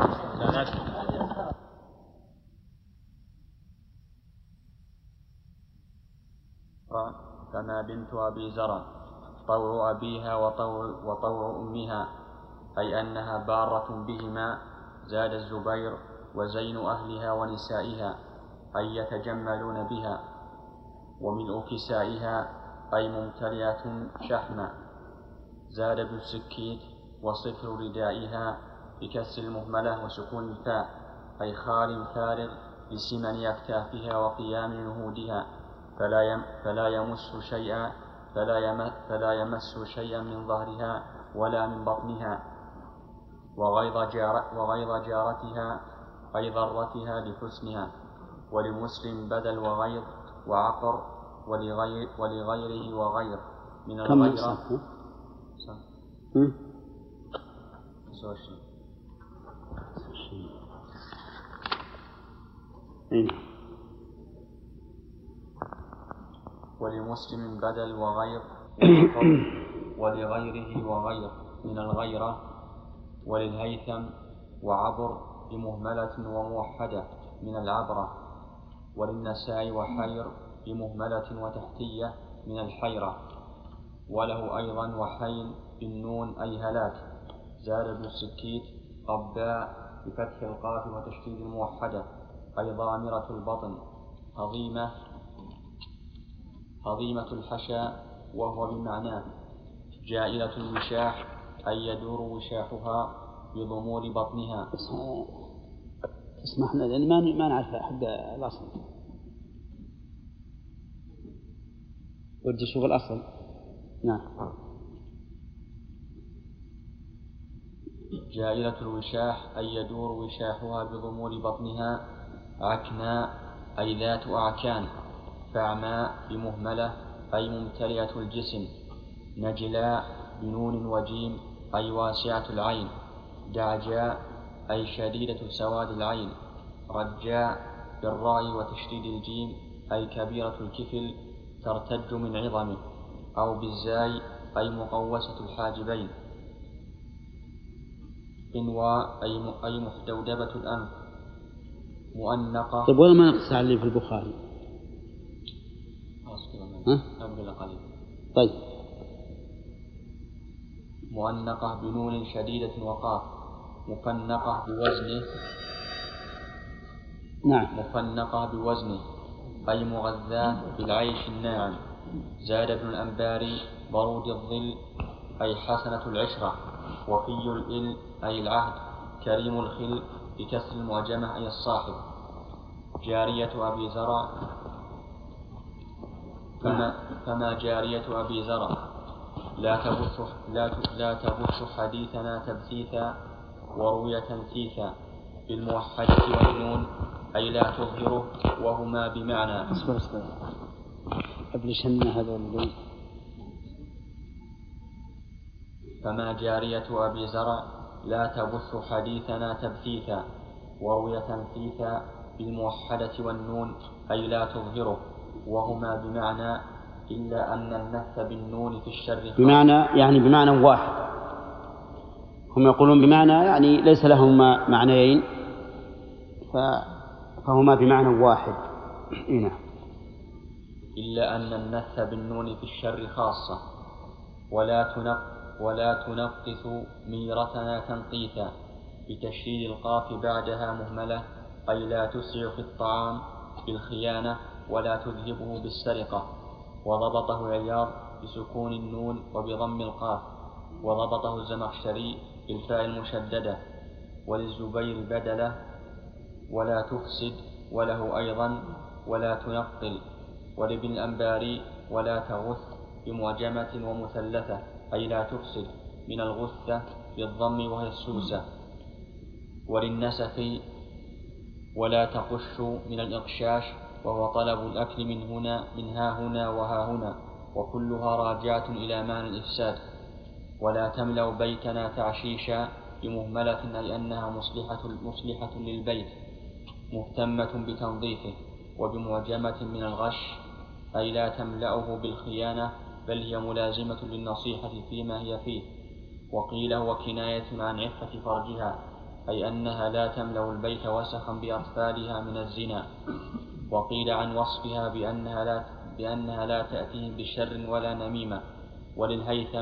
فما بنت أبي زرع طوع أبيها وطوع أمها، أي أنها بارة بهما. زاد الزبير وزين أهلها ونسائها، أي يتجملون بها. وملء كسائها، أي ممتلئة شحما. زاد ابن السكيت وصفر ردائها بكسر المهملة وسكون الفاء، أي خال فارغ بسمن أكتافها وقيام نهودها، فلا يمس شيئا من ظهرها ولا من بطنها. وغيظ جارتها، أي ضرتها لحسنها. ولمسلم بدل وغيظ وعقر، ولغيره وغير من الغيرة. ولمسلم بدل وغير ولغيره وغير من الغيرة. وللهيثم وعبر بمهملة وموحدة من العبرة. وللنساء وحير بمهملة وتحتية من الحيرة. وله أيضا وحين بالنون، أي هلاك. زاد ابن السكيت قباء بفتح القاف وتشديد الموحدة، أي ضامرة البطن. هضيمة الحشا، وهو بمعناه. جائلة الوشاح، أي يدور وشاحها بضمور بطنها. اسمحنا لأن ما نعرف حق الأصل. ودي شوف الأصل. نعم. جائلة الوشاح، أي يدور وشاحها بضمور بطنها. عكناء، أي ذات أعكان. فعماء بمهملة، أي ممتلئة الجسم. نجلاء بنون وجيم، أي واسعة العين. دعجاء، أي شديدة سواد العين. رجاء بالراء وتشديد الجيم، أي كبيرة الكفل ترتج من عظمه. أو بالزاي، أي مقوسة الحاجبين. قنواء، أي محدودبة الأنف. مؤنقة. طيب ولا ما نقص عليه في البخاري؟ طيب. مؤنقة بنون شديدة وقاف. مفنقة بوزنه. نعم. مفنقة بوزنه، أي مغذاة بالعيش الناعم. زاد ابن الأنباري برود الظل، أي حسنة العشرة. وفي الإل، أي العهد. كريم الخل بكسر المعجمة، أي الصاحب. جارية أبي زرع. فما جارية أبي زرع لا تبث حديثنا تبثيثا، وروي تنثيثا بالموحدة والنون، أي لا تظهره، وهما بمعنى. اصبر أبلشنا هذا اللون. فما جارية أبي زرع لا تبث حديثنا تبثيثا، وروي تنثيثا بالموحدة والنون، أي لا تظهره، وهما بمعنى. إلا أن النث بالنون في الشر بمعنى واحد. هم يقولون بمعنى يعني ليس لهما معنيين، فهما بمعنى واحد. هنا إلا أن النث بالنون في الشر خاصة، ولا تنقص ميرتنا تنقيثا بتشديد القاف بعدها مهملة، أي لا تسرع في الطعام بالخيانة ولا تذهبه بالسرقة. وضبطه عياض بسكون النون وبضم القاف، وضبطه الزمخشري بالفاء المشددة. وللزبير بدله ولا تفسد، وله أيضا ولا تنقل. ولابن الأنباري ولا تغث بمعجمة ومثلثة، أي لا تفسد، من الغثة بالضم وهي السوسة. وللنسخ ولا تقش من الإقشاش، وهو طلب الأكل من ها هنا وها هنا، وكلها راجعة إلى معنى الإفساد. ولا تملأ بيتنا تعشيشا بمهملة، أي أنها مصلحة للبيت مهتمة بتنظيفه. وبمعجمة من الغش، أي لا تملأه بالخيانة، بل هي ملازمة للنصيحة فيما هي فيه. وقيل هو كناية عن عفة فرجها، أي أنها لا تملأ البيت وسخا بأطفالها من الزنا. وقيل عن وصفها بأنها لا تأتيهم بشر ولا نميمة. وللهيثم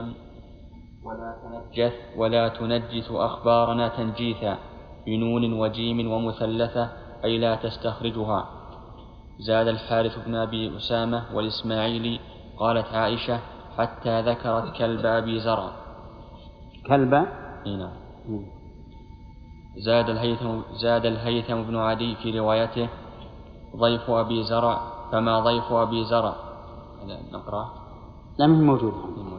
ولا تنجث أخبارنا تنجيثا بنون وجيم ومثلثة، أي لا تستخرجها. زاد الحارث بن أبي أسامة والإسماعيلي قالت عائشة حتى ذكرت كلب أبي زرع. كلب هنا. زاد الهيثم بن عدي في روايته ضيف أبي زرع، فما ضيف أبي زرع. نقرأ. لا مش موجود.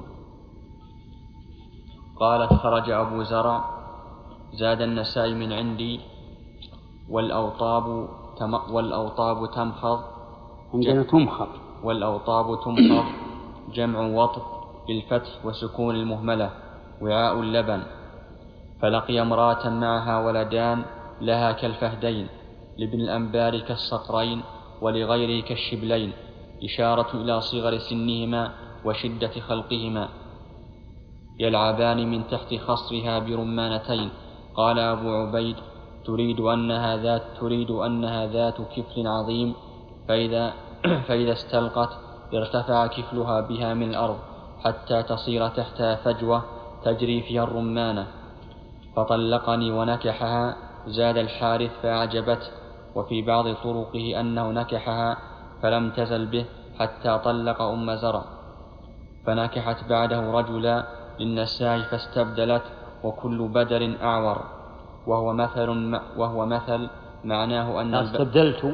قالت خرج أبو زرع. زاد النسائي من عندي والأوطاب تمخض. عندنا تمخض. والأوطاب تمخض جمع وطب بالفتح وسكون المهملة، وعاء اللبن. فلقي امرأة معها ولدان لها كالفهدين، لابن الأنبار كالصقرين، ولغيره كالشبلين، إشارة إلى صغر سنهما وشدة خلقهما، يلعبان من تحت خصرها برمانتين. قال أبو عبيد تريد أنها ذات كفل عظيم، فإذا استلقت ارتفع كفلها بها من الأرض حتى تصير تحتها فجوة تجري فيها الرمانة. فطلقني ونكحها. زاد الحارث فأعجبته. وفي بعض طرقه أنه نكحها فلم تزل به حتى طلق أم زرع، فنكحت بعده رجلا للنساء فاستبدلت، وكل بدر أعور. وهو مثل معناه أن استبدلت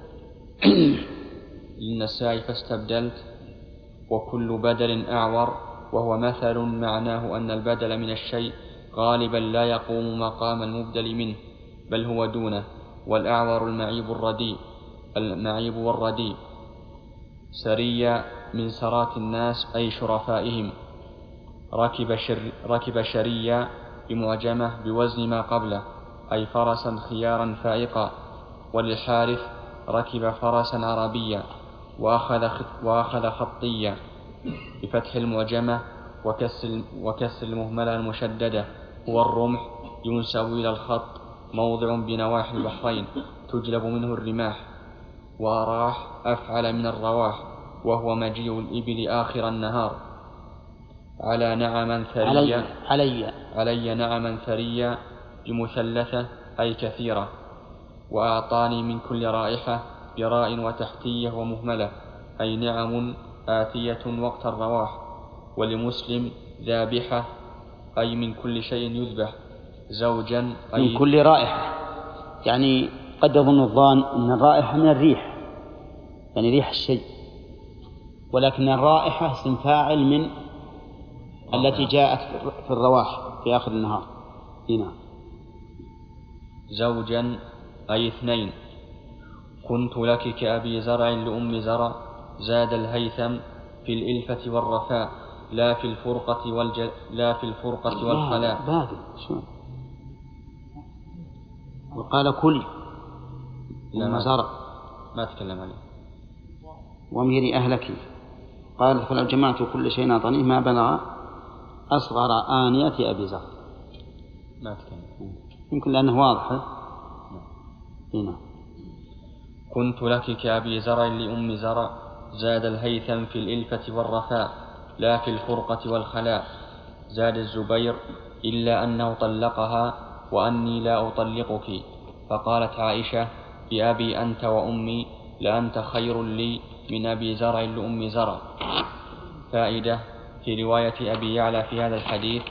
للنساء فاستبدلت، وكل بدل أعور. وهو مثل معناه أن البدل من الشيء غالبا لا يقوم مقام المبدل منه، بل هو دونه. والأعور المعيب والرديء. سرية من سرات الناس أي شرفائهم. ركب شرية بمعجمة بوزن ما قبله، أي فرسا خيارا فائقا. وللحارث ركب فرسا عربيا وأخذ خطيا بفتح المعجمة وكسر المهملة المشددة. هو الرمح ينسب إلى الخط، موضع بنواحي البحرين تجلب منه الرماح. وراح أفعل من الرواح، وهو مجيء الإبل آخر النهار. علي نعما ثريا بمثلثة أي كثيرة. وأعطاني من كل رائحة براء وتحتية ومهملة، أي نعم آتية وقت الرواح. ولمسلم ذابحة أي من كل شيء يذبح. زوجا أي من كل رائحة، يعني قد يظن الظان أن الرائحة من الريح، يعني ريح الشيء، ولكن الرائحة اسم فاعل من التي جاءت في الرواح في آخر النهار. هنا. زوجا أي اثنين. كنت لك كأبي زرع لأم زرع. زاد الهيثم في الإلفة والرفاء لا في الفرقة والخلاء. وقال كل أم زرع ما تكلم عليه. وميري أهلك. قال فلو جمعت كل شيء أعطانيه ما بلغ أصغر آنية أبي زر. ما تكلم. يمكن لأنه واضح. هنا كنت لك كأبي زرع لأم زرع. زاد الهيثم في الإلفة والرفاء لا في الفرقة والخلاء. زاد الزبير إلا أنه طلقها وأني لا أطلقك. فقالت عائشة بأبي أنت وأمي لأنت خير لي من أبي زرع لأم زرع. فائدة في رواية أبي يعلى في هذا الحديث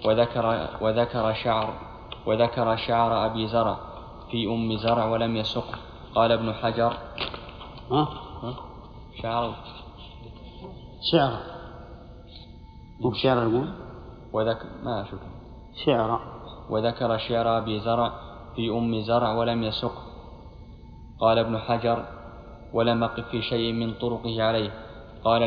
وذكر شعر أبي زرع في أم زرع ولم يسق. قال ابن حجر شعر مو بشعر يقول وذكر شعر أبي زرع في أم زرع ولم يسق. قال ابن حجر ولم أقف في شيء من طرقه عليه. قال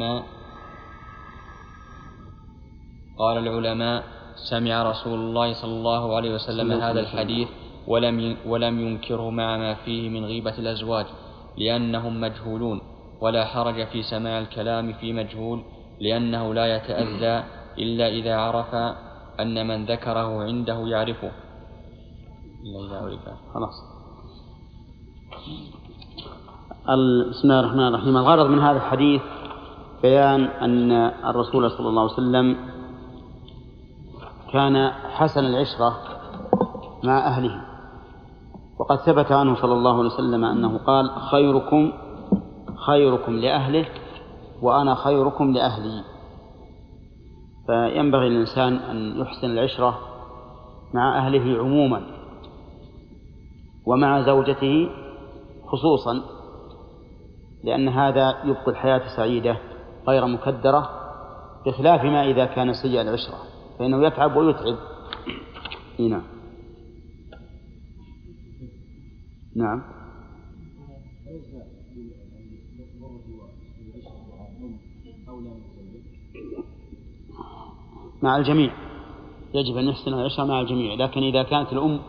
العلماء سمع رسول الله صلى الله عليه وسلم هذا الحديث ولم ينكره مع ما فيه من غيبة الأزواج لأنهم مجهولون، ولا حرج في سماع الكلام في مجهول لأنه لا يتأذى إلا إذا عرف أن من ذكره عنده يعرفه. خلاص. بسم الله الرحمن الرحيم. الغرض من هذا الحديث بيان أن الرسول صلى الله عليه وسلم كان حسن العشرة مع أهله، وقد ثبت عنه صلى الله عليه وسلم أنه قال خيركم لأهله وأنا خيركم لأهلي. فينبغي للإنسان أن يحسن العشرة مع أهله عموما ومع زوجته خصوصا، لأن هذا يبقي الحياة سعيدة غير مكدرة، بخلاف ما إذا كان سيء العشرة فإنه يتعب ويتعب. هنا نعم. مع الجميع يجب أن يحسن العشرة مع الجميع، لكن إذا كانت الأم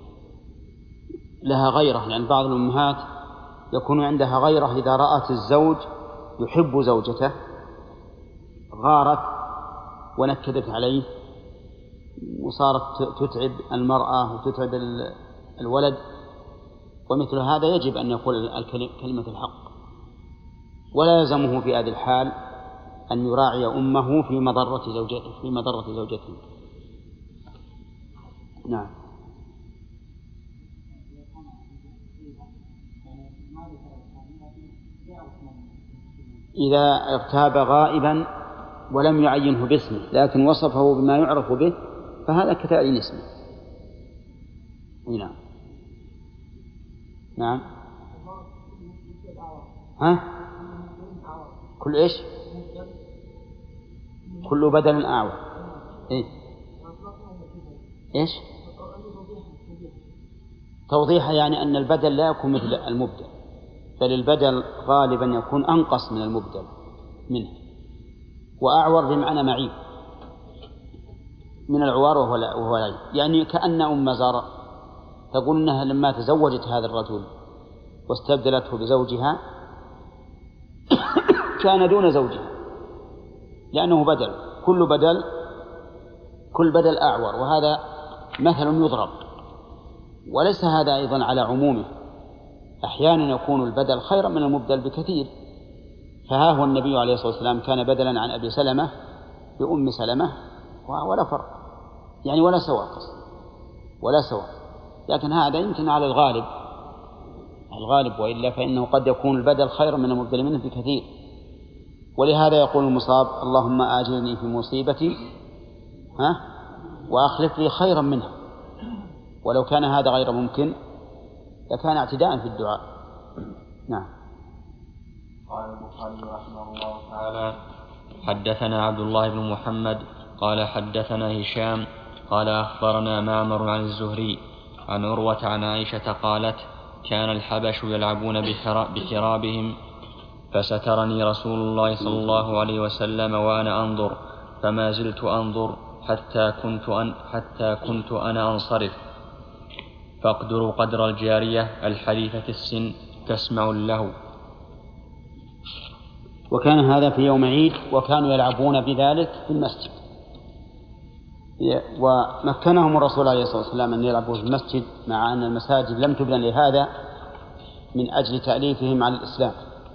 لها غيرة، لأن بعض الأمهات يكون عندها غيرة إذا رأت الزوج يحب زوجته غارت ونكدت عليه وصارت تتعب المرأة وتتعب الولد، ومثل هذا يجب أن يقول كلمة الحق، ولا يلزمه في هذه الحال أن يراعي أمه في مضرة زوجته. نعم. إذا اغتاب غائبا ولم يعينه باسمه لكن وصفه بما يعرف به فهذا كتعيين اسمه. نعم. نعم. كل إيش؟ كل بدل أعور. إيش؟ توضيح يعني أن البدل لا يكون مثل المبدل، بل البدل غالبا يكون أنقص من المبدل منه. وأعور بمعنى معيب من العوار وهو العيب، يعني كأن أم زرع تقول أنها لما تزوجت هذا الرجل واستبدلته بزوجها كان دون زوجها، لأنه بدل، كل بدل أعور، وهذا مثل يضرب، وليس هذا أيضا على عمومه، أحيانا يكون البدل خيرا من المبدل بكثير. فها هو النبي عليه الصلاة والسلام كان بدلا عن أبي سلمة بأم سلمة ولا فرق، يعني ولا سواء، لكن هذا يمكن على الغالب، وإلا فإنه قد يكون البدل خيرا من المبدل منه بكثير. ولهذا يقول المصاب اللهم آجرني في مصيبتي وأخلف لي خيرا منها. ولو كان هذا غير ممكن لكان اعتداء في الدعاء. نعم. قال البخاري رحمه الله تعالى حدثنا عبد الله بن محمد قال حدثنا هشام قال أخبرنا معمر عن الزهري عن عروة عن عائشة قالت كان الحبش يلعبون بحرابهم فسترني رسول الله صلى الله عليه وسلم وأنا أنظر، فما زلت أنظر حتى كنت أنا أنصرف، فاقدروا قدر الجارية الحديثة السن تسمع له. وكان هذا في يوم عيد، وكانوا يلعبون بذلك في المسجد، ومكنهم الرسول عليه الصلاة والسلام أن يلعبوا في المسجد، مع أن المساجد لم تبنى لهذا من أجل تأليفهم على الإسلام.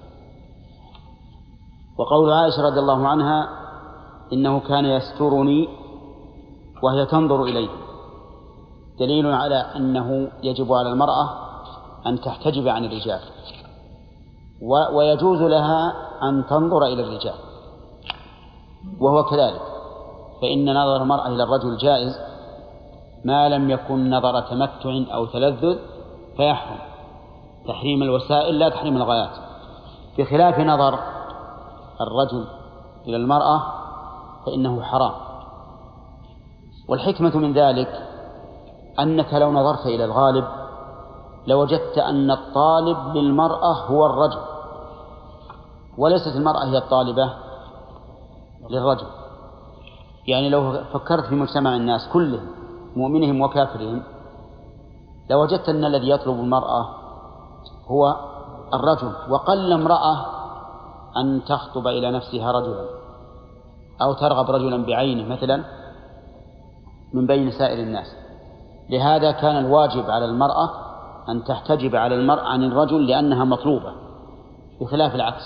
وقول عائشة رضي الله عنها إنه كان يسترني وهي تنظر إليه دليل على أنه يجب على المرأة أن تحتجب عن الرجال، ويجوز لها أن تنظر إلى الرجال، وهو كذلك، فإن نظر المرأة إلى الرجل جائز ما لم يكن نظر تمتع أو تلذذ، فيحرم تحريم الوسائل لا تحريم الغايات، بخلاف نظر الرجل إلى المرأة فإنه حرام. والحكمة من ذلك أنك لو نظرت إلى الغالب لوجدت أن الطالب للمرأة هو الرجل، وليست المرأة هي الطالبة للرجل. يعني لو فكرت في مجتمع الناس كلهم مؤمنهم وكافرهم لوجدت أن الذي يطلب المرأة هو الرجل، وقل امرأة أن تخطب إلى نفسها رجلا أو ترغب رجلا بعينه مثلا من بين سائر الناس. لهذا كان الواجب على المرأة أن تحتجب على المرء عن الرجل لأنها مطلوبة، بخلاف العكس.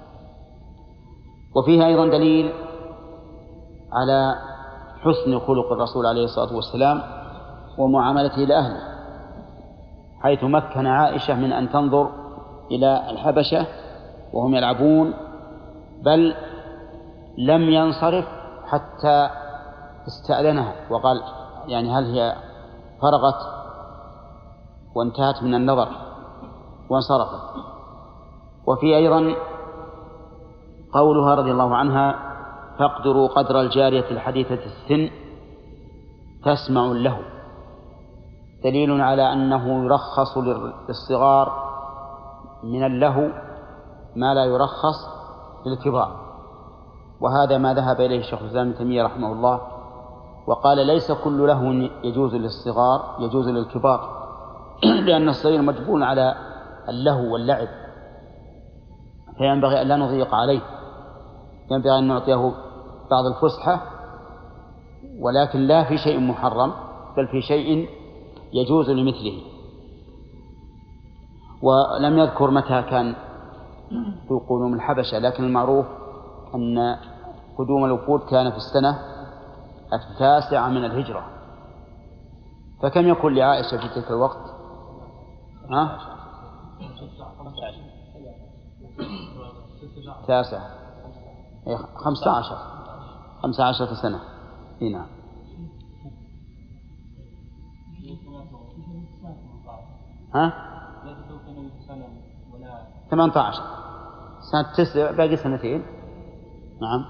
وفيها أيضا دليل على حسن خلق الرسول عليه الصلاة والسلام ومعاملته لأهله، حيث مكن عائشة من أن تنظر إلى الحبشة وهم يلعبون، بل لم ينصرف حتى استأذنها وقال يعني هل هي فرغت وانتهت من النظر وانصرفت. وفي أيضا قولها رضي الله عنها فاقدروا قدر الجارية الحديثة السن تسمع له، دليل على أنه يرخص للصغار من اللهو ما لا يرخص للكبار. وهذا ما ذهب إليه الشيخ الإسلام ابن تيمية رحمه الله، وقال ليس كل لهو يجوز للصغار يجوز للكبار، لأن الصغير مجبول على اللهو واللعب، فينبغي أن لا نضيق عليه، ينبغي أن نعطيه بعض الفسحة، ولكن لا في شيء محرم بل في شيء يجوز لمثله. ولم يذكر متى كان قدوم الحبشة، لكن المعروف أن قدوم الوفود كان في السنة 9 من الهجرة. فكم يكون لعائشة في تلك الوقت؟ 9 15 سنة. هنا 18 سنة 9 باقي 2 سنين. نعم.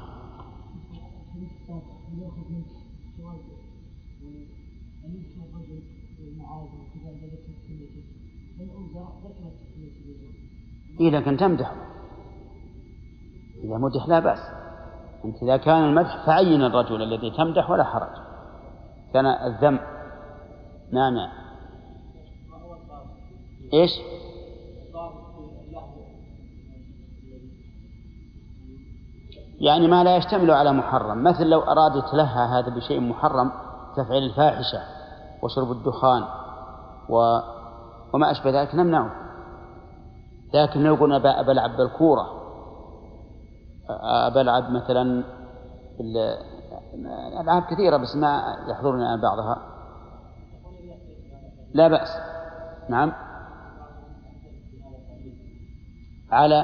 إذا كنت تمدح، إذا مدح لا بأس. أنت إذا كان المدح فعين الرجل الذي تمدح ولا حرج، كان الذم. نعم. إيش؟ يعني ما لا يشتمل على محرم، مثل لو أرادت لها هذا بشيء محرم كفعل الفاحشة وشرب الدخان وما أشبه ذلك نمنعه. لكن لو قلنا بلعب بالكورة، بلعب مثلا ألعاب كثيرة بس ما يحضرنا بعضها، لا بأس. نعم. على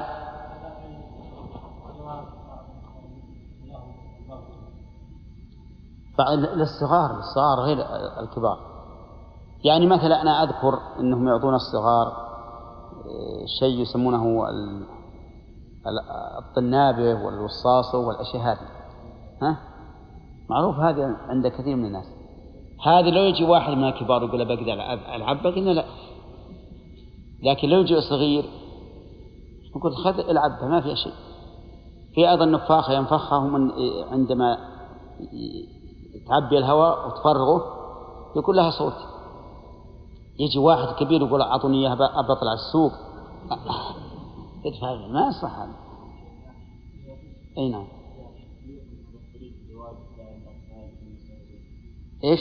للصغار غير الكبار. يعني مثلا أنا أذكر أنهم يعطون الصغار شيء يسمونه الطنابة والوصاصة والأشياء هذه، معروف هذا عند كثير من الناس. هذا لو يجي واحد من الكبار يقول بقدر ألعب قلنا لا، لكن لو يجي صغير يقول خذ العبها ما في شيء. في أيضا نفاخة ينفخها عندما تعبي الهواء وتفرغه يكون لها صوت. يجي واحد كبير يقول أعطوني إياها أبطل على السوق، ما يصح هذا. أي نعم. إيش؟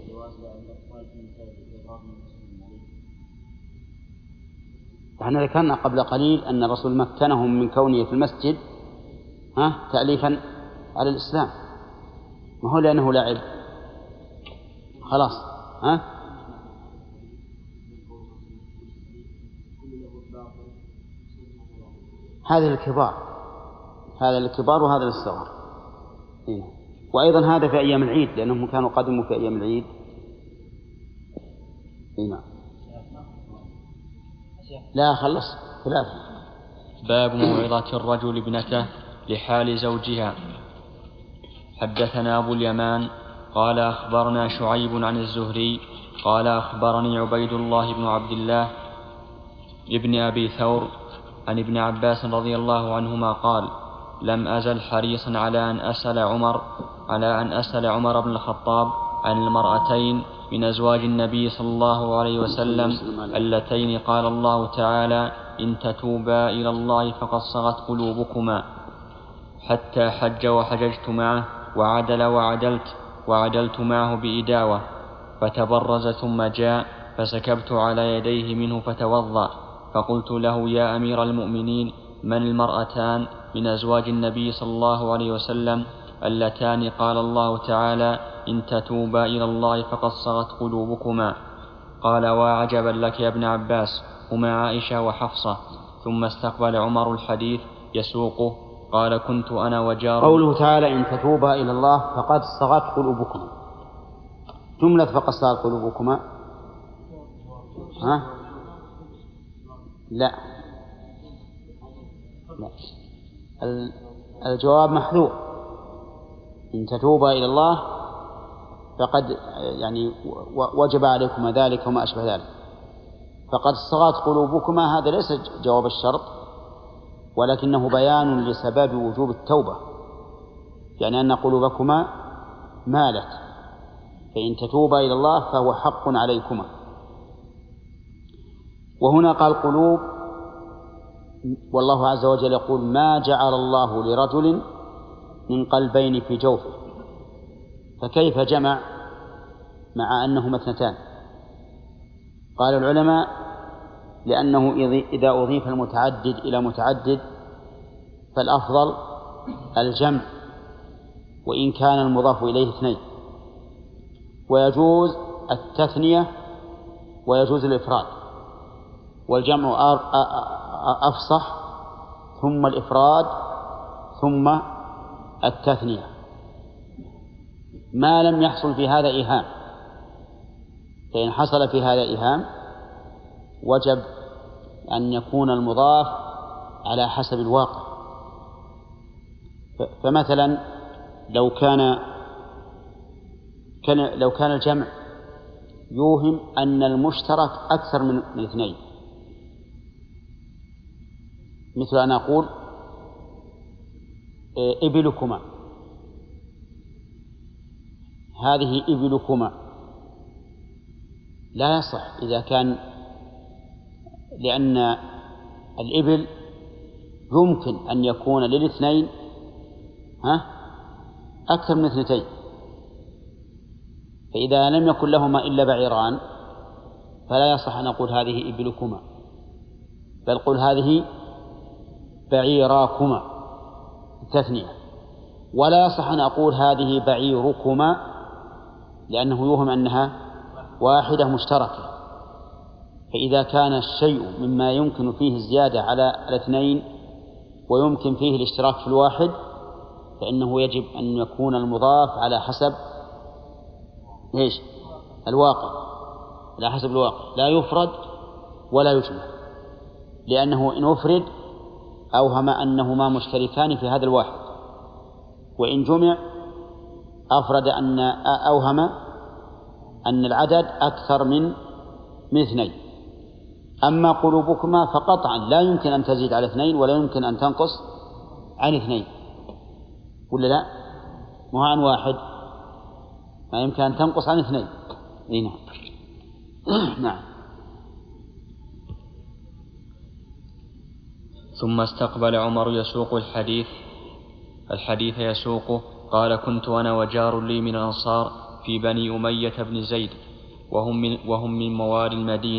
نحن ذكرنا قبل قليل أن الرسول مكنهم من كونه في المسجد تأليفا على الإسلام، ما هو لأنه لعب خلاص. هذا الكبار وهذا للصغار. وأيضا هذا في أيام العيد لأنهم كانوا قدموا في أيام العيد. لا خلص ثلاثة. باب موعظة الرجل ابنته لحال زوجها. حدثنا أبو اليمان قال أخبرنا شعيب عن الزهري قال أخبرني عبيد الله بن عبد الله ابن أبي ثور عن ابن عباس رضي الله عنهما قال لم أزل حريصا على أن أسأل عمر بن الخطاب عن المرأتين من أزواج النبي صلى الله عليه وسلم اللتين قال الله تعالى إن تتوبا إلى الله فقد صغت قلوبكما، حتى حج وحججت معه وعدل وعدلت معه بإداوة، فتبرز ثم جاء فسكبت على يديه منه فتوضأ، فقلت له يا أمير المؤمنين من المرأتان من أزواج النبي صلى الله عليه وسلم اللتان قال الله تعالى إن تتوبا إلى الله فقد صغت قلوبكما؟ قال وعجبا لك يا ابن عباس هما عائشة وحفصة. ثم استقبل عمر الحديث يسوقه قال كنت أنا وجار. قوله تعالى إن تتوبا إلى الله فقد صغت قلوبكما، جملة فقد صغت قلوبكما لا الجواب محذوف. إن تتوبا إلى الله فقد يعني وجب عليكما ذلك وما أشبه ذلك. فقد صغت قلوبكما هذا ليس جواب الشرط ولكنه بيان لسبب وجوب التوبة، يعني أن قلوبكما مالت، فإن تتوبا إلى الله فهو حق عليكما. وهنا قال قلوب، والله عز وجل يقول ما جعل الله لرجل من قلبين في جوفه، فكيف جمع مع أنهما اثنتان؟ قال العلماء لأنه إذا أضيف المتعدد إلى متعدد فالأفضل الجمع وإن كان المضاف إليه اثنين، ويجوز التثنية ويجوز الإفراد، والجمع أفصح، ثم الإفراد ثم التثنية ما لم يحصل في هذا إيهام. فإن حصل في هذا إيهام وجب أن يكون المضاف على حسب الواقع. فمثلا لو كان الجمع يوهم أن المشترك أكثر من الاثنين، مثل أن أقول إبلكما، هذه إبلكما لا يصح إذا كان، لأن الإبل يمكن أن يكون للاثنين أكثر من اثنتين، فإذا لم يكن لهما إلا بعيران فلا يصح أن أقول هذه إبلكما، بل قل هذه بعيراكما التثنية. ولا يصح أن أقول هذه بعيركما لأنه يوهم أنها واحدة مشتركة. فإذا كان الشيء مما يمكن فيه الزيادة على الاثنين ويمكن فيه الاشتراك في الواحد فإنه يجب أن يكون المضاف على حسب الواقع، على حسب الواقع، لا يفرد ولا يجمع، لأنه إن أفرد أوهم أنهما مشتركان في هذا الواحد، وإن جمع أفرد أوهم أن العدد أكثر من اثنين. أما قلوبكما فقطعا لا يمكن أن تزيد على اثنين ولا يمكن أن تنقص عن اثنين، ولا لا؟ مو عن واحد، ما يمكن أن تنقص عن اثنين. نعم. ثم استقبل عمر يسوق الحديث الحديث يسوقه قال: كنت أنا وجار لي من الأنصار في بني أمية بن زيد وهم من موالي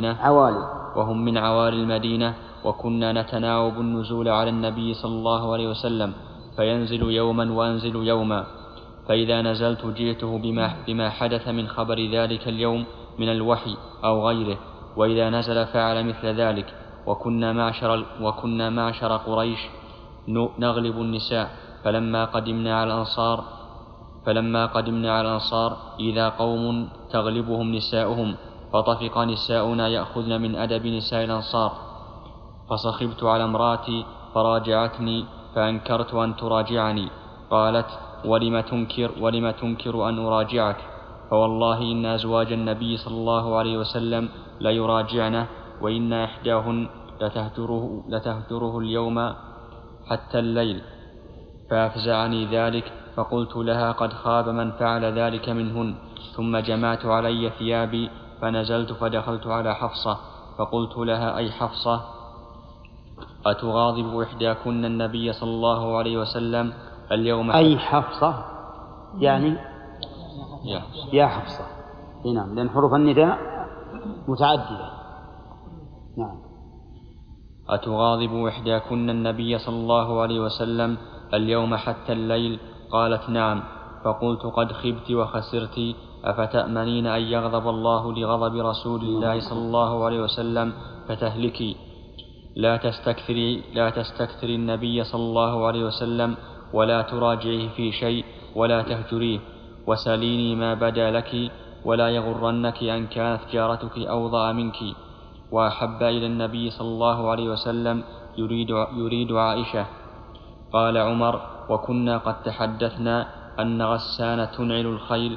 المدينة وكنا نتناوب النزول على النبي صلى الله عليه وسلم، فينزل يوما وأنزل يوما، فإذا نزلت جئته بما حدث من خبر ذلك اليوم من الوحي أو غيره، وإذا نزل فعل مثل ذلك. وكنا معشر قريش نغلب النساء، فلما قدمنا على الأنصار إذا قوم تغلبهم نساؤهم، فطفق نساؤنا يأخذن من أدب نساء الأنصار، فصخبت على امرأتي فراجعتني، فأنكرت أن تراجعني، قالت: ولم تنكر أن أراجعك؟ فوالله إن أزواج النبي صلى الله عليه وسلم لا يراجعنه، وإن إحداهن لتهجره اليوم حتى الليل. فأفزعني ذلك، فقلت لها: قد خاب من فعل ذلك منهن. ثم جمعت علي ثيابي فنزلت فدخلت على حفصة، فقلت لها: أي حفصة، أتغاضب إحداكن النبي صلى الله عليه وسلم اليوم؟ أي حفصة يعني يا حفصة. نعم، لأن حروف النداء متعددة. نعم. أتغاضب إحداكن النبي صلى الله عليه وسلم اليوم حتى الليل؟ قالت: نعم. فقلت: قد خبت وخسرت، أفتأمنين أن يغضب الله لغضب رسول الله صلى الله عليه وسلم فتهلكي؟ لا تستكثري النبي صلى الله عليه وسلم، ولا تراجعيه في شيء، ولا تهجريه، وسليني ما بدا لك، ولا يغرنك أن كانت جارتك أوضأ منك وأحب إلى النبي صلى الله عليه وسلم يريد عائشة. قال عمر: وكنا قد تحدثنا أن غسان تنعل الخيل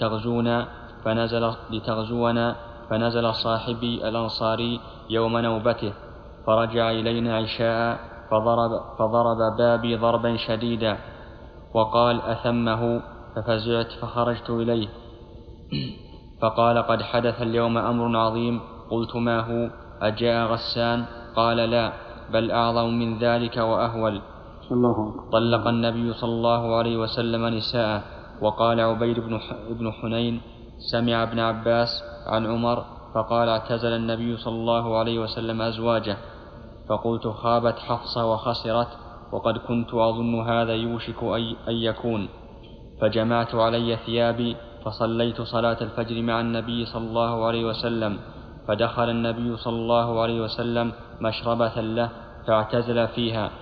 لتغزونا، فنزل صاحبي الأنصاري يوم نوبته، فرجع إلينا عشاء، فضرب بابي ضربا شديدا، وقال: أثمه؟ ففزعت فخرجت إليه، فقال: قد حدث اليوم أمر عظيم. قلت: ما هو؟ أجاء غسان؟ قال: لا، بل أعظم من ذلك وأهول. طلق النبي صلى الله عليه وسلم نساءه. وقال عبيد بن حنين: سمع ابن عباس عن عمر فقال: اعتزل النبي صلى الله عليه وسلم أزواجه. فقلت: خابت حفصة وخسرت، وقد كنت أظن هذا يوشك أن يكون. فجمعت علي ثيابي فصليت صلاة الفجر مع النبي صلى الله عليه وسلم، فدخل النبي صلى الله عليه وسلم مشربة له فاعتزل فيها،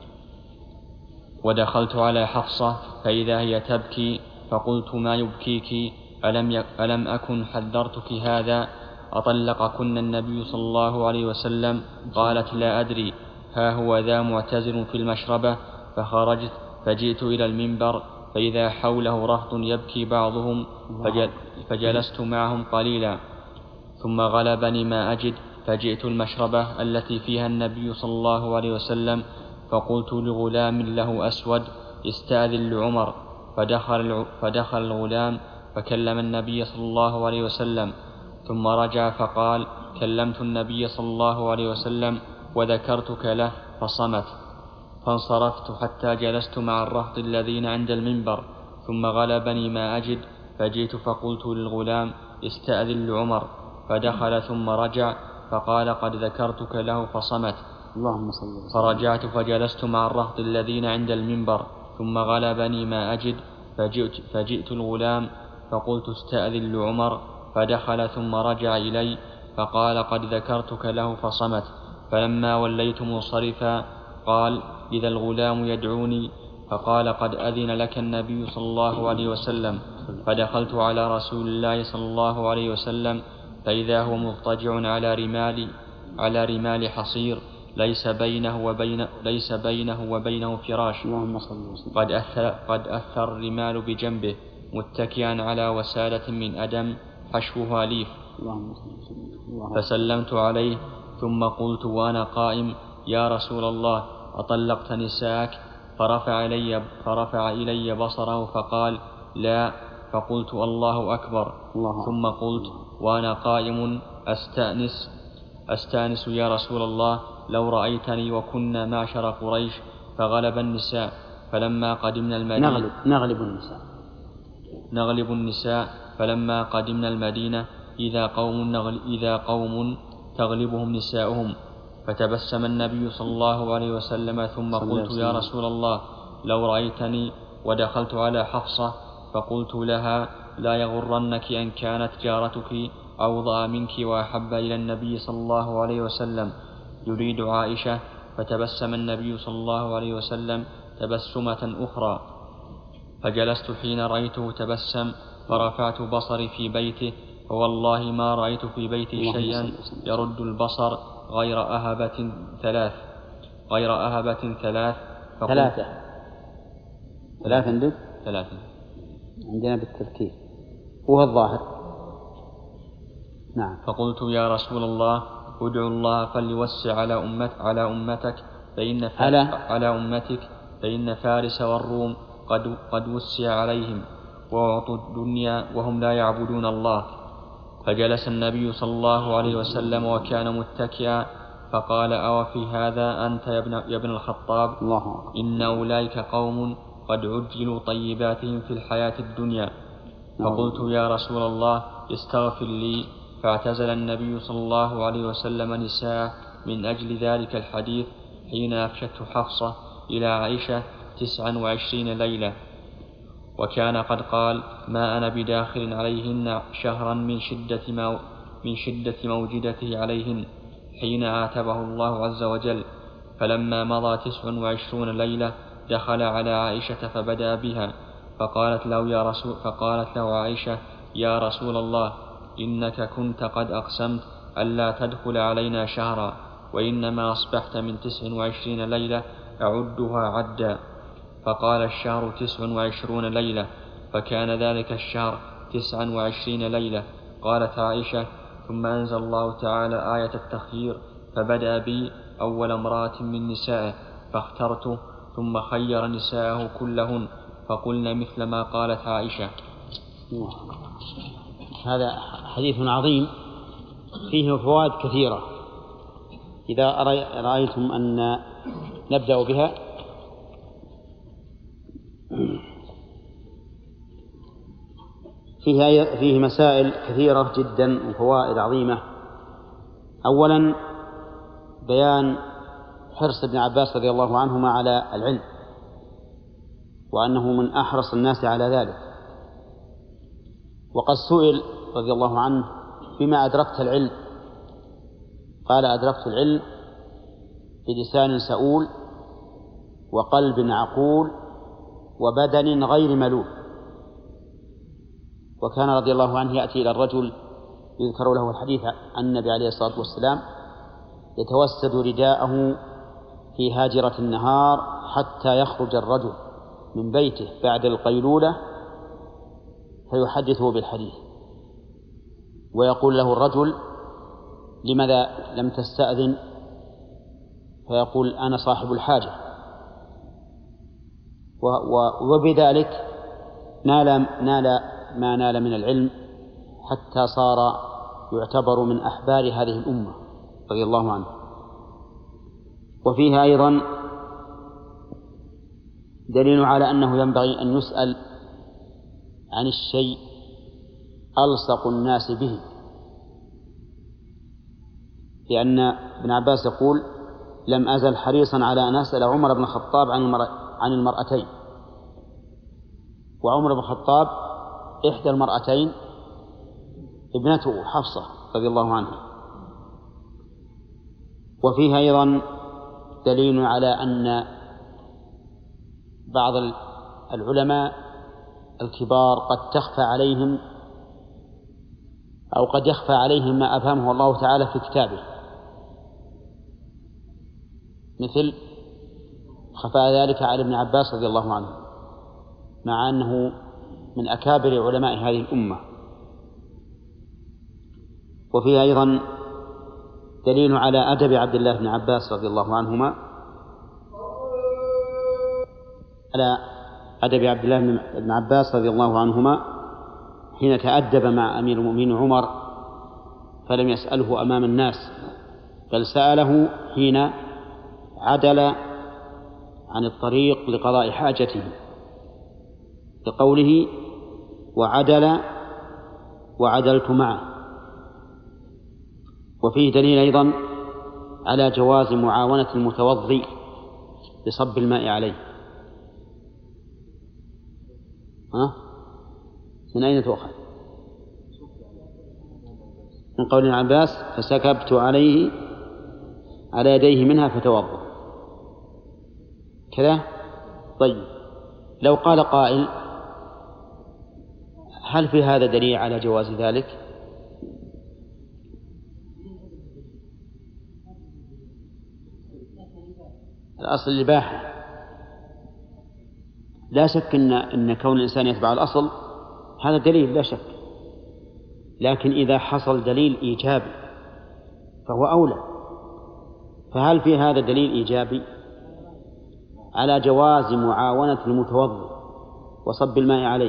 ودخلت على حفصة فإذا هي تبكي، فقلت: ما يبكيك؟ ألم أكن حذرتك هذا؟ أطلقكن النبي صلى الله عليه وسلم؟ قالت: لا أدري، ها هو ذا معتزل في المشربة. فخرجت فجئت إلى المنبر، فإذا حوله رهط يبكي بعضهم، فجلست معهم قليلا، ثم غلبني ما أجد، فجئت المشربة التي فيها النبي صلى الله عليه وسلم، فقلت لغلام له أسود: استأذن لعمر. فدخل الغلام فكلم النبي صلى الله عليه وسلم، ثم رجع فقال: كلمت النبي صلى الله عليه وسلم وذكرتك له فصمت. فانصرفت حتى جلست مع الرهط الذين عند المنبر، ثم غلبني ما أجد، فجئت فقلت للغلام: استأذن لعمر. فدخل ثم رجع فقال: قد ذكرتك له فصمت. فرجعت فجلست مع الرهط الذين عند المنبر، ثم غلبني ما أجد، فجئت الغلام فقلت: استأذن لعمر. فدخل ثم رجع إلي فقال: قد ذكرتك له فصمت. فلما وليت منصرفا قال: إذا الغلام يدعوني، فقال: قد أذن لك النبي صلى الله عليه وسلم. فدخلت على رسول الله صلى الله عليه وسلم، فإذا هو مضطجع على رمال حصير، ليس بينه وبينه فراش، قد أثر الرمال بجنبه، متكئا على وسادة من أدم حشوها ليف. فسلمت عليه، ثم قلت وأنا قائم: يا رسول الله، أطلقت نساءك؟ فرفع إلي بصره فقال: لا. فقلت: الله أكبر. ثم قلت وأنا قائم: أستأنس يا رسول الله، لو رأيتني وكنا معشر قريش فغلب النساء، فلما قدمنا المدينة نغلب النساء فلما قدمنا المدينة إذا قوم تغلبهم نساؤهم، فتبسم النبي صلى الله عليه وسلم ثم قلت يا رسول الله لو رأيتني ودخلت على حفصة فقلت لها لا يغرنك أن كانت جارتك أوضأ منك وأحب إلى النبي صلى الله عليه وسلم يريد عائشة، فتبسم النبي صلى الله عليه وسلم تبسمة أخرى، فجلست حين رأيته تبسم فرفعت بصري في بيته، فوالله ما رأيت في بيتي شيئا يرد البصر غير أهبة ثلاث عندك؟ ثلاثة عندنا بالترتيب هو الظاهر. نعم. فقلت يا رسول الله ادعو الله فليوسع على أمتك فإن فارس والروم قد وسع عليهم وأعطوا الدنيا وهم لا يعبدون الله. فجلس النبي صلى الله عليه وسلم وكان متكئا، فقال أو في هذا أنت يا ابن الخطاب؟ إن أولئك قوم قد عجلوا طيباتهم في الحياة الدنيا. فقلت يا رسول الله استغفر لي، فاعتزل النبي صلى الله عليه وسلم نساء من أجل ذلك الحديث حين أفشته حفصة إلى عائشة 29 ليلة، وكان قد قال ما أنا بداخل عليهن شهرا من شدة موجدته عليهن حين عاتبه الله عز وجل. فلما مضى 29 ليلة دخل على عائشة فبدأ بها، فقالت له عائشة يا رسول الله إنك كنت قد أقسمت ألا تدخل علينا شهرا، وإنما أصبحت من 29 ليلة أعدها عدا. فقال الشهر 29 ليلة، فكان ذلك الشهر 29 ليلة. قالت عائشة ثم أنزل الله تعالى آية التخيير فبدأ بي أول امرأة من نسائه فاخترته، ثم خير نساءه كلهن فقلن مثل ما قالت عائشة. هذا حديث عظيم فيه فوائد كثيرة، إذا رأيتم أن نبدأ بها. فيه مسائل كثيرة جدا وفوائد عظيمة. أولا بيان حرص ابن عباس رضي الله عنهما على العلم، وأنه من أحرص الناس على ذلك. وقد سئل رضي الله عنه بما أدركت العلم، قال أدركت العلم بلسان سؤول وقلب عقول وبدن غير ملول. وكان رضي الله عنه يأتي إلى الرجل يذكر له الحديث عن النبي عليه الصلاة والسلام يتوسد رداءه في هاجرة النهار حتى يخرج الرجل من بيته بعد القيلولة فيحدثه بالحديث، ويقول له الرجل لماذا لم تستأذن؟ فيقول أنا صاحب الحاجة. وبذلك نال ما نال من العلم حتى صار يعتبر من أحبار هذه الأمة رضي الله عنه. وفيها أيضا دليل على أنه ينبغي أن يسأل عن الشيء ألصق الناس به، لأن ابن عباس يقول لم أزل حريصا على أن أسأل عمر بن الخطاب عن المرأتين، وعمر بن الخطاب إحدى المرأتين ابنته حفصة رضي الله عنها. وفيها أيضا دليل على أن بعض العلماء الكبار قد تخفى عليهم أو قد يخفى عليهم ما أفهمه الله تعالى في كتابه، مثل خفاء ذلك على ابن عباس رضي الله عنه مع أنه من أكابر علماء هذه الأمة. وفيها أيضا دليل على أدب عبد الله بن عباس رضي الله عنهما، على أدب عبد الله بن عباس رضي الله عنهما حين تأدب مع أمير المؤمنين عمر فلم يسأله أمام الناس، بل سأله حين عدل عن الطريق لقضاء حاجته بقوله وعدلت معه. وفيه دليل أيضا على جواز معاونة المتوضي بصب الماء عليه. من أين تؤخذ؟ من قول ابن عباس فسكبت على يديه منها فتوضأ كذا. طيب لو قال قائل هل في هذا دليل على جواز ذلك؟ الأصل الإباحة، لا شك إن كون الإنسان يتبع الأصل هذا دليل لا شك، لكن إذا حصل دليل إيجابي فهو أولى. فهل في هذا دليل إيجابي على جواز معاونة المتوضئ وصب الماء عليه؟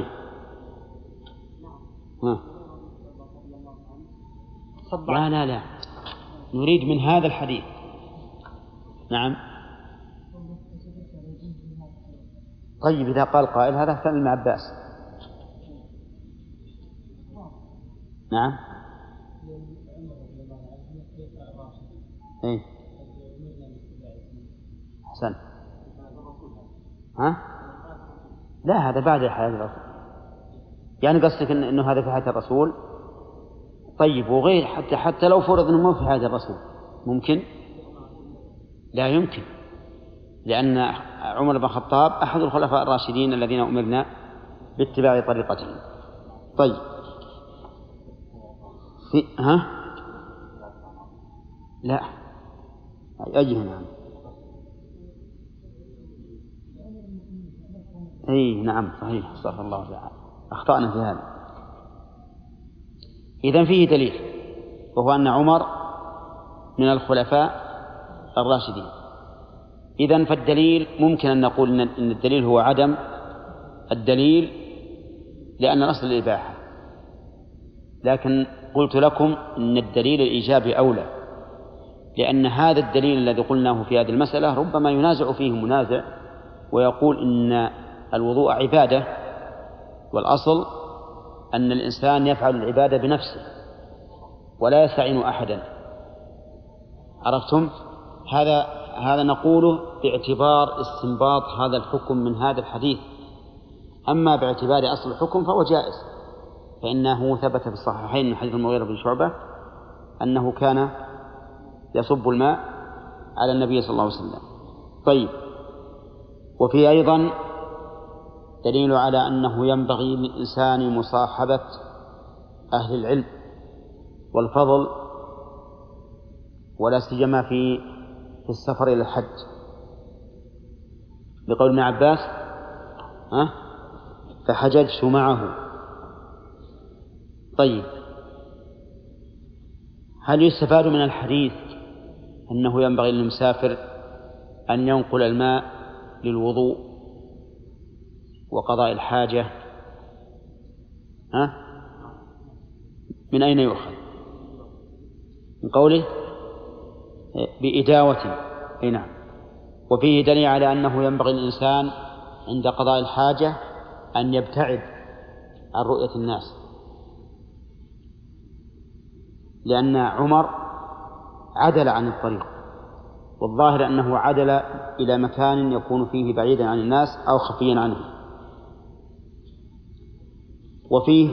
لا نريد من هذا الحديث. نعم. طيب إذا قال قائل هذا كان ابن عباس. نعم. إيه؟ أحسن. لا هذا بعد حياة الرسول، يعني قصدك إنه هذا في حياة الرسول. طيب وغير حتى لو فرض إنه مو في حياة الرسول ممكن؟ لا يمكن، لأن عمر بن الخطاب أحد الخلفاء الراشدين الذين أمرنا باتباع طريقتهم. طيب لا أي نعم. أي نعم صحيح، استغفر الله تعالى أخطأنا في هذا. إذن فيه دليل، وهو أن عمر من الخلفاء الراشدين. إذن فالدليل ممكن أن نقول إن الدليل هو عدم الدليل لأن الأصل الإباحة، لكن قلت لكم إن الدليل الإيجابي أولى، لأن هذا الدليل الذي قلناه في هذه المسألة ربما ينازع فيه منازع ويقول إن الوضوء عبادة، والأصل أن الإنسان يفعل العبادة بنفسه ولا يستعين أحدا. عرفتم؟ هذا نقوله باعتبار استنباط هذا الحكم من هذا الحديث. أما باعتبار أصل الحكم فهو جائز، فإنه ثبت في الصحيحين من حديث المغيرة بن شعبة أنه كان يصب الماء على النبي صلى الله عليه وسلم. طيب وفي أيضا دليل على أنه ينبغي للإنسان مصاحبة أهل العلم والفضل، ولا سيما في السفر إلى الحج، بقول ابن عباس فحججت معه. طيب هل يستفاد من الحديث أنه ينبغي للمسافر أن ينقل الماء للوضوء وقضاء الحاجة؟ من أين يؤخذ؟ من قوله بإداوة. أي نعم. وفيه دليل على أنه ينبغي للإنسان عند قضاء الحاجة أن يبتعد عن رؤية الناس، لأن عمر عدل عن الطريق، والظاهر أنه عدل إلى مكان يكون فيه بعيدا عن الناس أو خفيا عنه. وفيه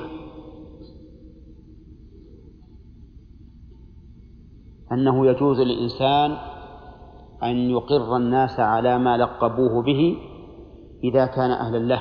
أنه يجوز للإنسان أن يقر الناس على ما لقبوه به إذا كان أهلا له،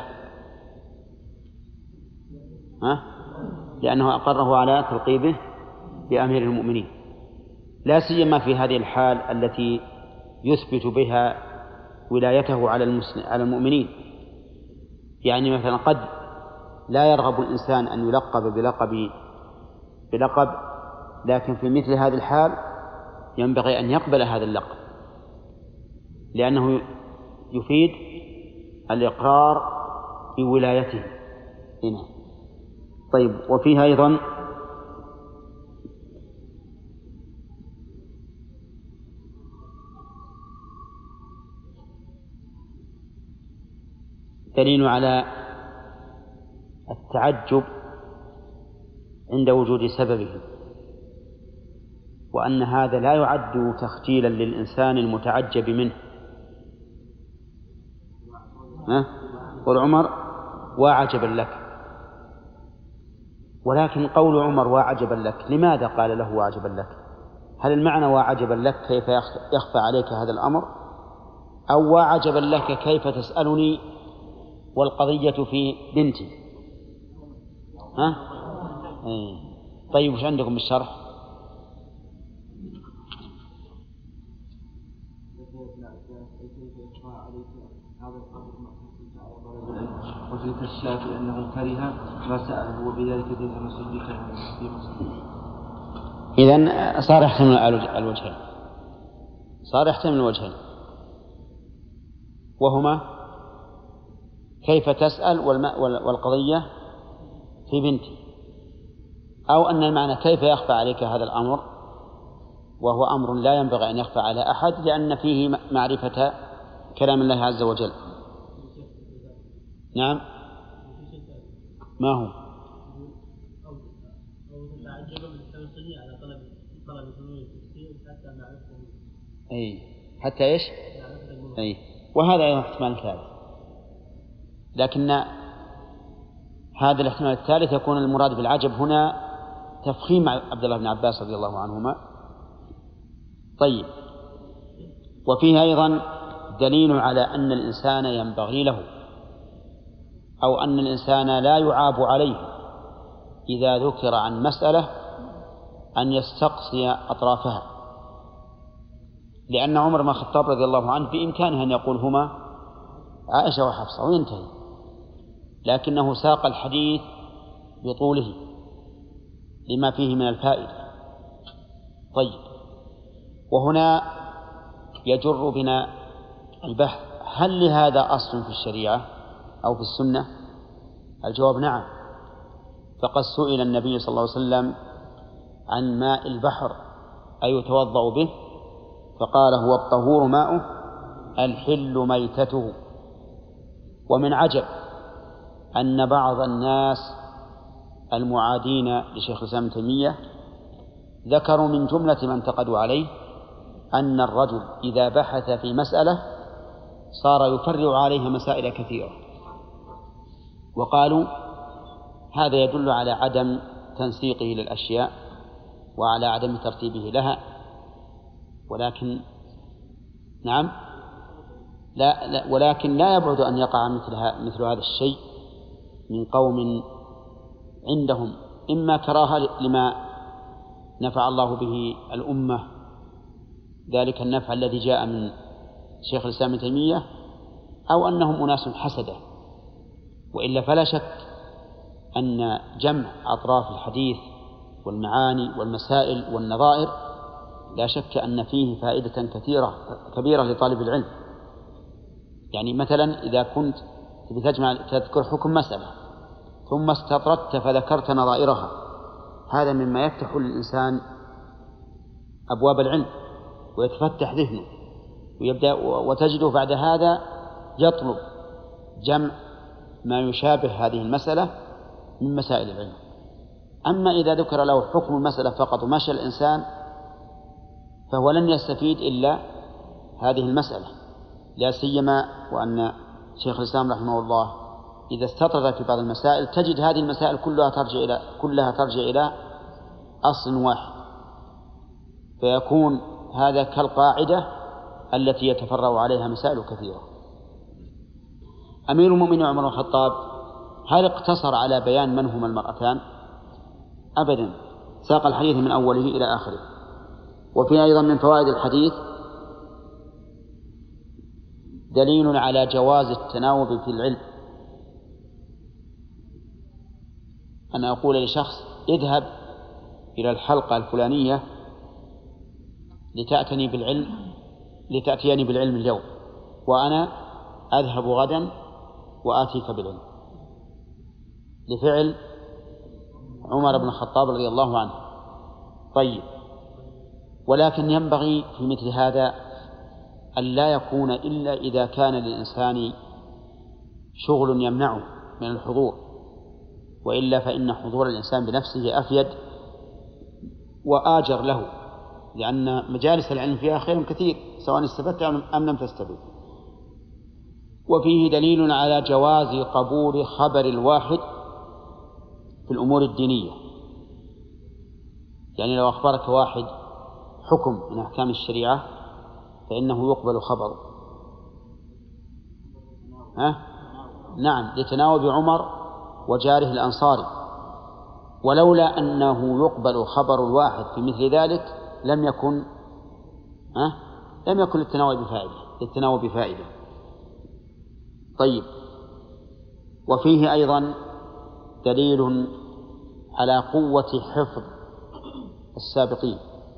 لأنه أقره على تلقيبه بأمير المؤمنين، لا سيما في هذه الحال التي يثبت بها ولايته على المؤمنين. يعني مثلا قد لا يرغب الإنسان أن يلقب بلقب، لكن في مثل هذه الحال ينبغي أن يقبل هذا اللقب، لأنه يفيد الإقرار بولايته هنا. طيب وفيها أيضا دليل على التعجب عند وجود سببه، وأن هذا لا يعد تخجيلا للإنسان المتعجب منه. قول عمر وعجبا لك، ولكن قول عمر وعجبا لك لماذا قال له وعجبا لك؟ هل المعنى وعجبا لك كيف يخفى عليك هذا الأمر، أو وعجبا لك كيف تسألني والقضية في بنتي؟ طيب وش عندكم بالشرح؟ وفي الشافعي أنه كره ما سأله وبذلك دين مسجد في مسجد. إذن صار يحتمل الوجهين، صار يحتمل الوجهين، وهما كيف تسأل والقضية في بنتي، أو أن المعنى كيف يخفى عليك هذا الأمر، وهو أمر لا ينبغي أن يخفى على أحد لأن فيه معرفة كلام الله عز وجل. نعم، ما هو؟ حتى إيش؟ وهذا أيضا احتمال ثالث، لكن هذا الاحتمال الثالث يكون المراد بالعجب هنا تفخيم عبد الله بن عباس رضي الله عنهما. طيب، وفيه أيضا دليل على أن الإنسان ينبغي له أو أن الإنسان لا يعاب عليه إذا ذكر عن مسألة أن يستقصي أطرافها، لأن عمر بن الخطاب رضي الله عنه بإمكانه أن يقول هما عائشة وحفصة وينتهي، لكنه ساق الحديث بطوله لما فيه من الفائدة. طيب، وهنا يجر بنا البحث: هل لهذا أصل في الشريعة أو في السنة؟ الجواب نعم، فقد سئل النبي صلى الله عليه وسلم عن ماء البحر أيتوضأ به؟ فقال: هو الطهور ماؤه الحل ميتته. ومن عجب أن بعض الناس المعادين لشيخ الإسلام ابن تيمية ذكروا من جملة ما انتقدوا عليه أن الرجل إذا بحث في مسألة صار يفرع عليها مسائل كثيرة، وقالوا هذا يدل على عدم تنسيقه للأشياء وعلى عدم ترتيبه لها. ولكن نعم، ولكن لا يبعد أن يقع مثل هذا الشيء من قوم عندهم إما كراهة لما نفع الله به الأمة، ذلك النفع الذي جاء من شيخ الإسلام ابن تيمية، أو أنهم أناس حسدة. وإلا فلا شك أن جمع أطراف الحديث والمعاني والمسائل والنظائر لا شك أن فيه فائدة كبيرة لطالب العلم. يعني مثلا إذا كنت تذكر حكم مسألة ثم استطردت فذكرت نظائرها، هذا مما يفتح للإنسان أبواب العلم ويتفتح ذهنه ويبدأ، وتجده بعد هذا يطلب جمع ما يشابه هذه المسألة من مسائل العلم. أما إذا ذكر له حكم المسألة فقط ومشى الإنسان فهو لن يستفيد إلا هذه المسألة، لا سيما وأن شيخ الإسلام رحمه الله إذا استطرد في بعض المسائل تجد هذه المسائل كلها ترجع إلى أصل واحد، فيكون هذا كالقاعدة التي يتفرع عليها مسائل كثيرة. أمير المؤمنين عمر بن الخطاب هل اقتصر على بيان من هما المرأتان؟ أبدا، ساق الحديث من أوله إلى آخره. وفي أيضا من فوائد الحديث دليل على جواز التناوب في العلم، أن أقول لشخص: اذهب إلى الحلقة الفلانية لتأتيني بالعلم اليوم، وأنا أذهب غدا وآتيك بالعلم، لفعل عمر بن الخطاب رضي الله عنه. طيب، ولكن ينبغي في مثل هذا أن لا يكون إلا إذا كان للإنسان شغل يمنعه من الحضور، وإلا فإن حضور الإنسان بنفسه أفيد وآجر له، لأن مجالس العلم فيها خير كثير سواء استفدت أم لم تستفد. وفيه دليل على جواز قبول خبر الواحد في الأمور الدينية، يعني لو أخبرك واحد حكم من أحكام الشريعة فإنه يقبل خبره. نعم، لتناوب عمر وجاره الأنصاري، ولولا أنه يقبل خبر الواحد في مثل ذلك لم يكن للتناوب بفائدة. طيب، وفيه أيضا دليل على قوة حفظ السابقين،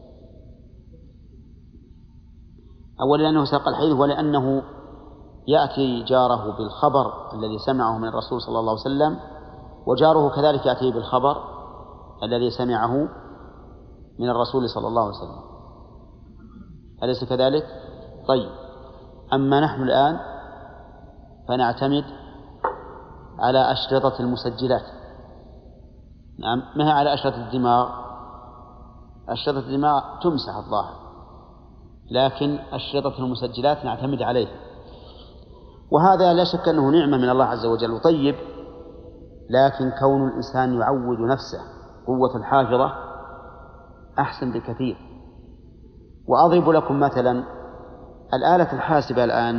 أولا لأنه ساق الحديث، ولأنه يأتي جاره بالخبر الذي سمعه من الرسول صلى الله عليه وسلم، وجاره كذلك يأتي بالخبر الذي سمعه من الرسول صلى الله عليه وسلم، أليس كذلك؟ طيب، أما نحن الآن فنعتمد على أشرطة المسجلات. نعم، ما هي على أشرطة الدماغ؟ أشرطة الدماغ تمسح الظاهر، لكن أشرطة المسجلات نعتمد عليه، وهذا لا شك أنه نعمة من الله عز وجل وطيب، لكن كون الإنسان يعود نفسه قوة الحافظة أحسن بكثير. وأضرب لكم مثلا، الآلة الحاسبة الآن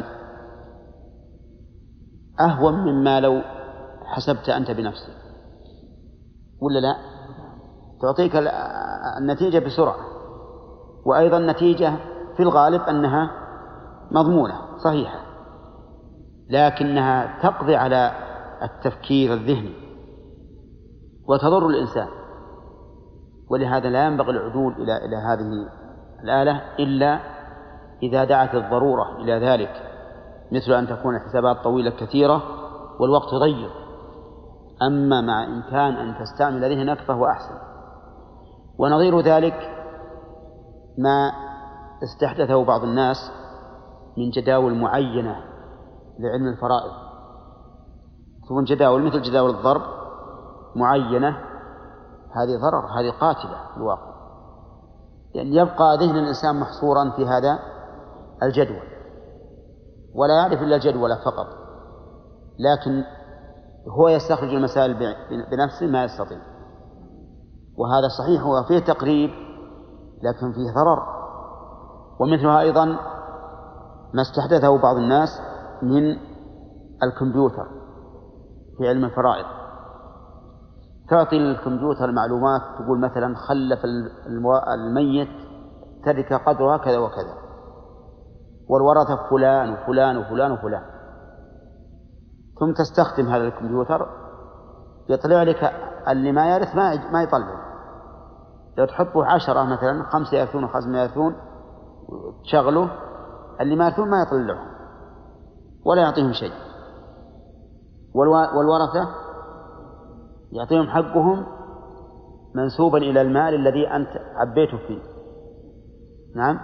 أهون مما لو حسبت أنت بنفسك، ولا لا؟ تعطيك النتيجة بسرعة، وأيضا النتيجة في الغالب أنها مضمونة صحيحة، لكنها تقضي على التفكير الذهني وتضر الإنسان، ولهذا لا ينبغي العدول إلى هذه الآلة إلا إذا دعت الضرورة إلى ذلك، مثل أن تكون الحسابات طويلة كثيرة والوقت ضيق. أما مع إمكان أن تستعمل ذهنك فهو أحسن. ونظير ذلك ما استحدثه بعض الناس من جداول معينة لعلم الفرائض، تكون جداول مثل جداول الضرب معينة، هذه ضرر، هذه قاتلة في الواقع، لأن يبقى ذهن الإنسان محصورا في هذا الجدول ولا يعرف إلا الجدول فقط، لكن هو يستخرج المسائل بنفسه ما يستطيع، وهذا صحيح هو فيه تقريب لكن فيه ضرر. ومثلها أيضا ما استحدثه بعض الناس من الكمبيوتر في علم الفرائض، تعطي الكمبيوتر معلومات، تقول مثلا خلف الميت ترك قدرها كذا وكذا، والورثة فلان وفلان وفلان وفلان، ثم تستخدم هذا الكمبيوتر يطلع لك اللي ما يرث ما يطلع. لو تحطه 10 مثلا 5 يرثون و5 يرثون تشغله، اللي ما يرثون ما يطلعهم ولا يعطيهم شيء، والورثة يعطيهم حقهم منسوبا إلى المال الذي أنت عبيته فيه. نعم،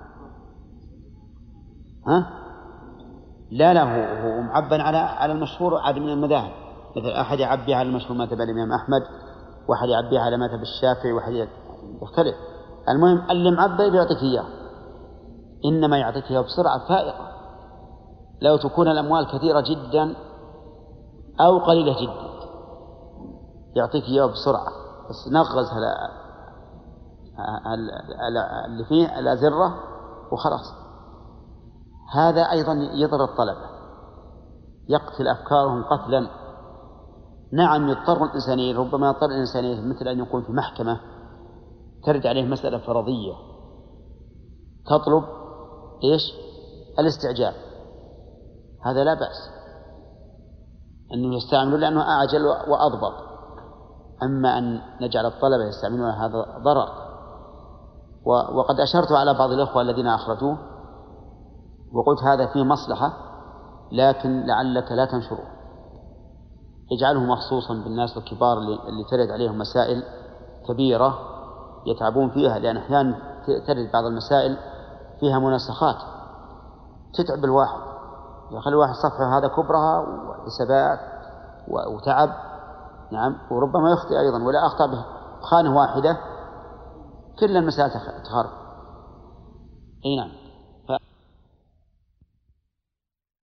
لا هو معبا على المشهور عاد من المذاهب، مثل أحد يعبي على المشهور مذهب الإمام أحمد، واحد يعبي على مذهب الشافعي، واحد يختلف. المهم اللي معبي بيعطيك إياه، إنما يعطيك إياه بسرعة فائقة. لو تكون الأموال كثيرة جدا أو قليلة جدا يعطيك إياه بسرعة، بس نغز اللي فيه الأزرة وخلاص. هذا أيضا يضر الطلبة، يقتل أفكارهم قتلا. نعم يضطر الإنسانية، ربما يضطر الإنسانية مثل أن يكون في محكمة ترد عليه مسألة فرضية تطلب الاستعجال، هذا لا بأس أنه يستعملوا لأنه أعجل وأضبط. أما أن نجعل الطلبة يستعملون هذا ضرر. وقد أشرت على بعض الأخوة الذين أخرجوه وقلت هذا فيه مصلحة، لكن لعلك لا تنشره، اجعله مخصوصا بالناس الكبار اللي ترد عليهم مسائل كبيرة يتعبون فيها، لأن أحيانا ترد بعض المسائل فيها مناسخات تتعب الواحد، يخلي واحد صفحة هذا كبرها وحسابات وتعب. نعم، وربما يخطئ أيضا، ولا أخطأ بخانة واحدة كل المسائل تخرب. أي نعم.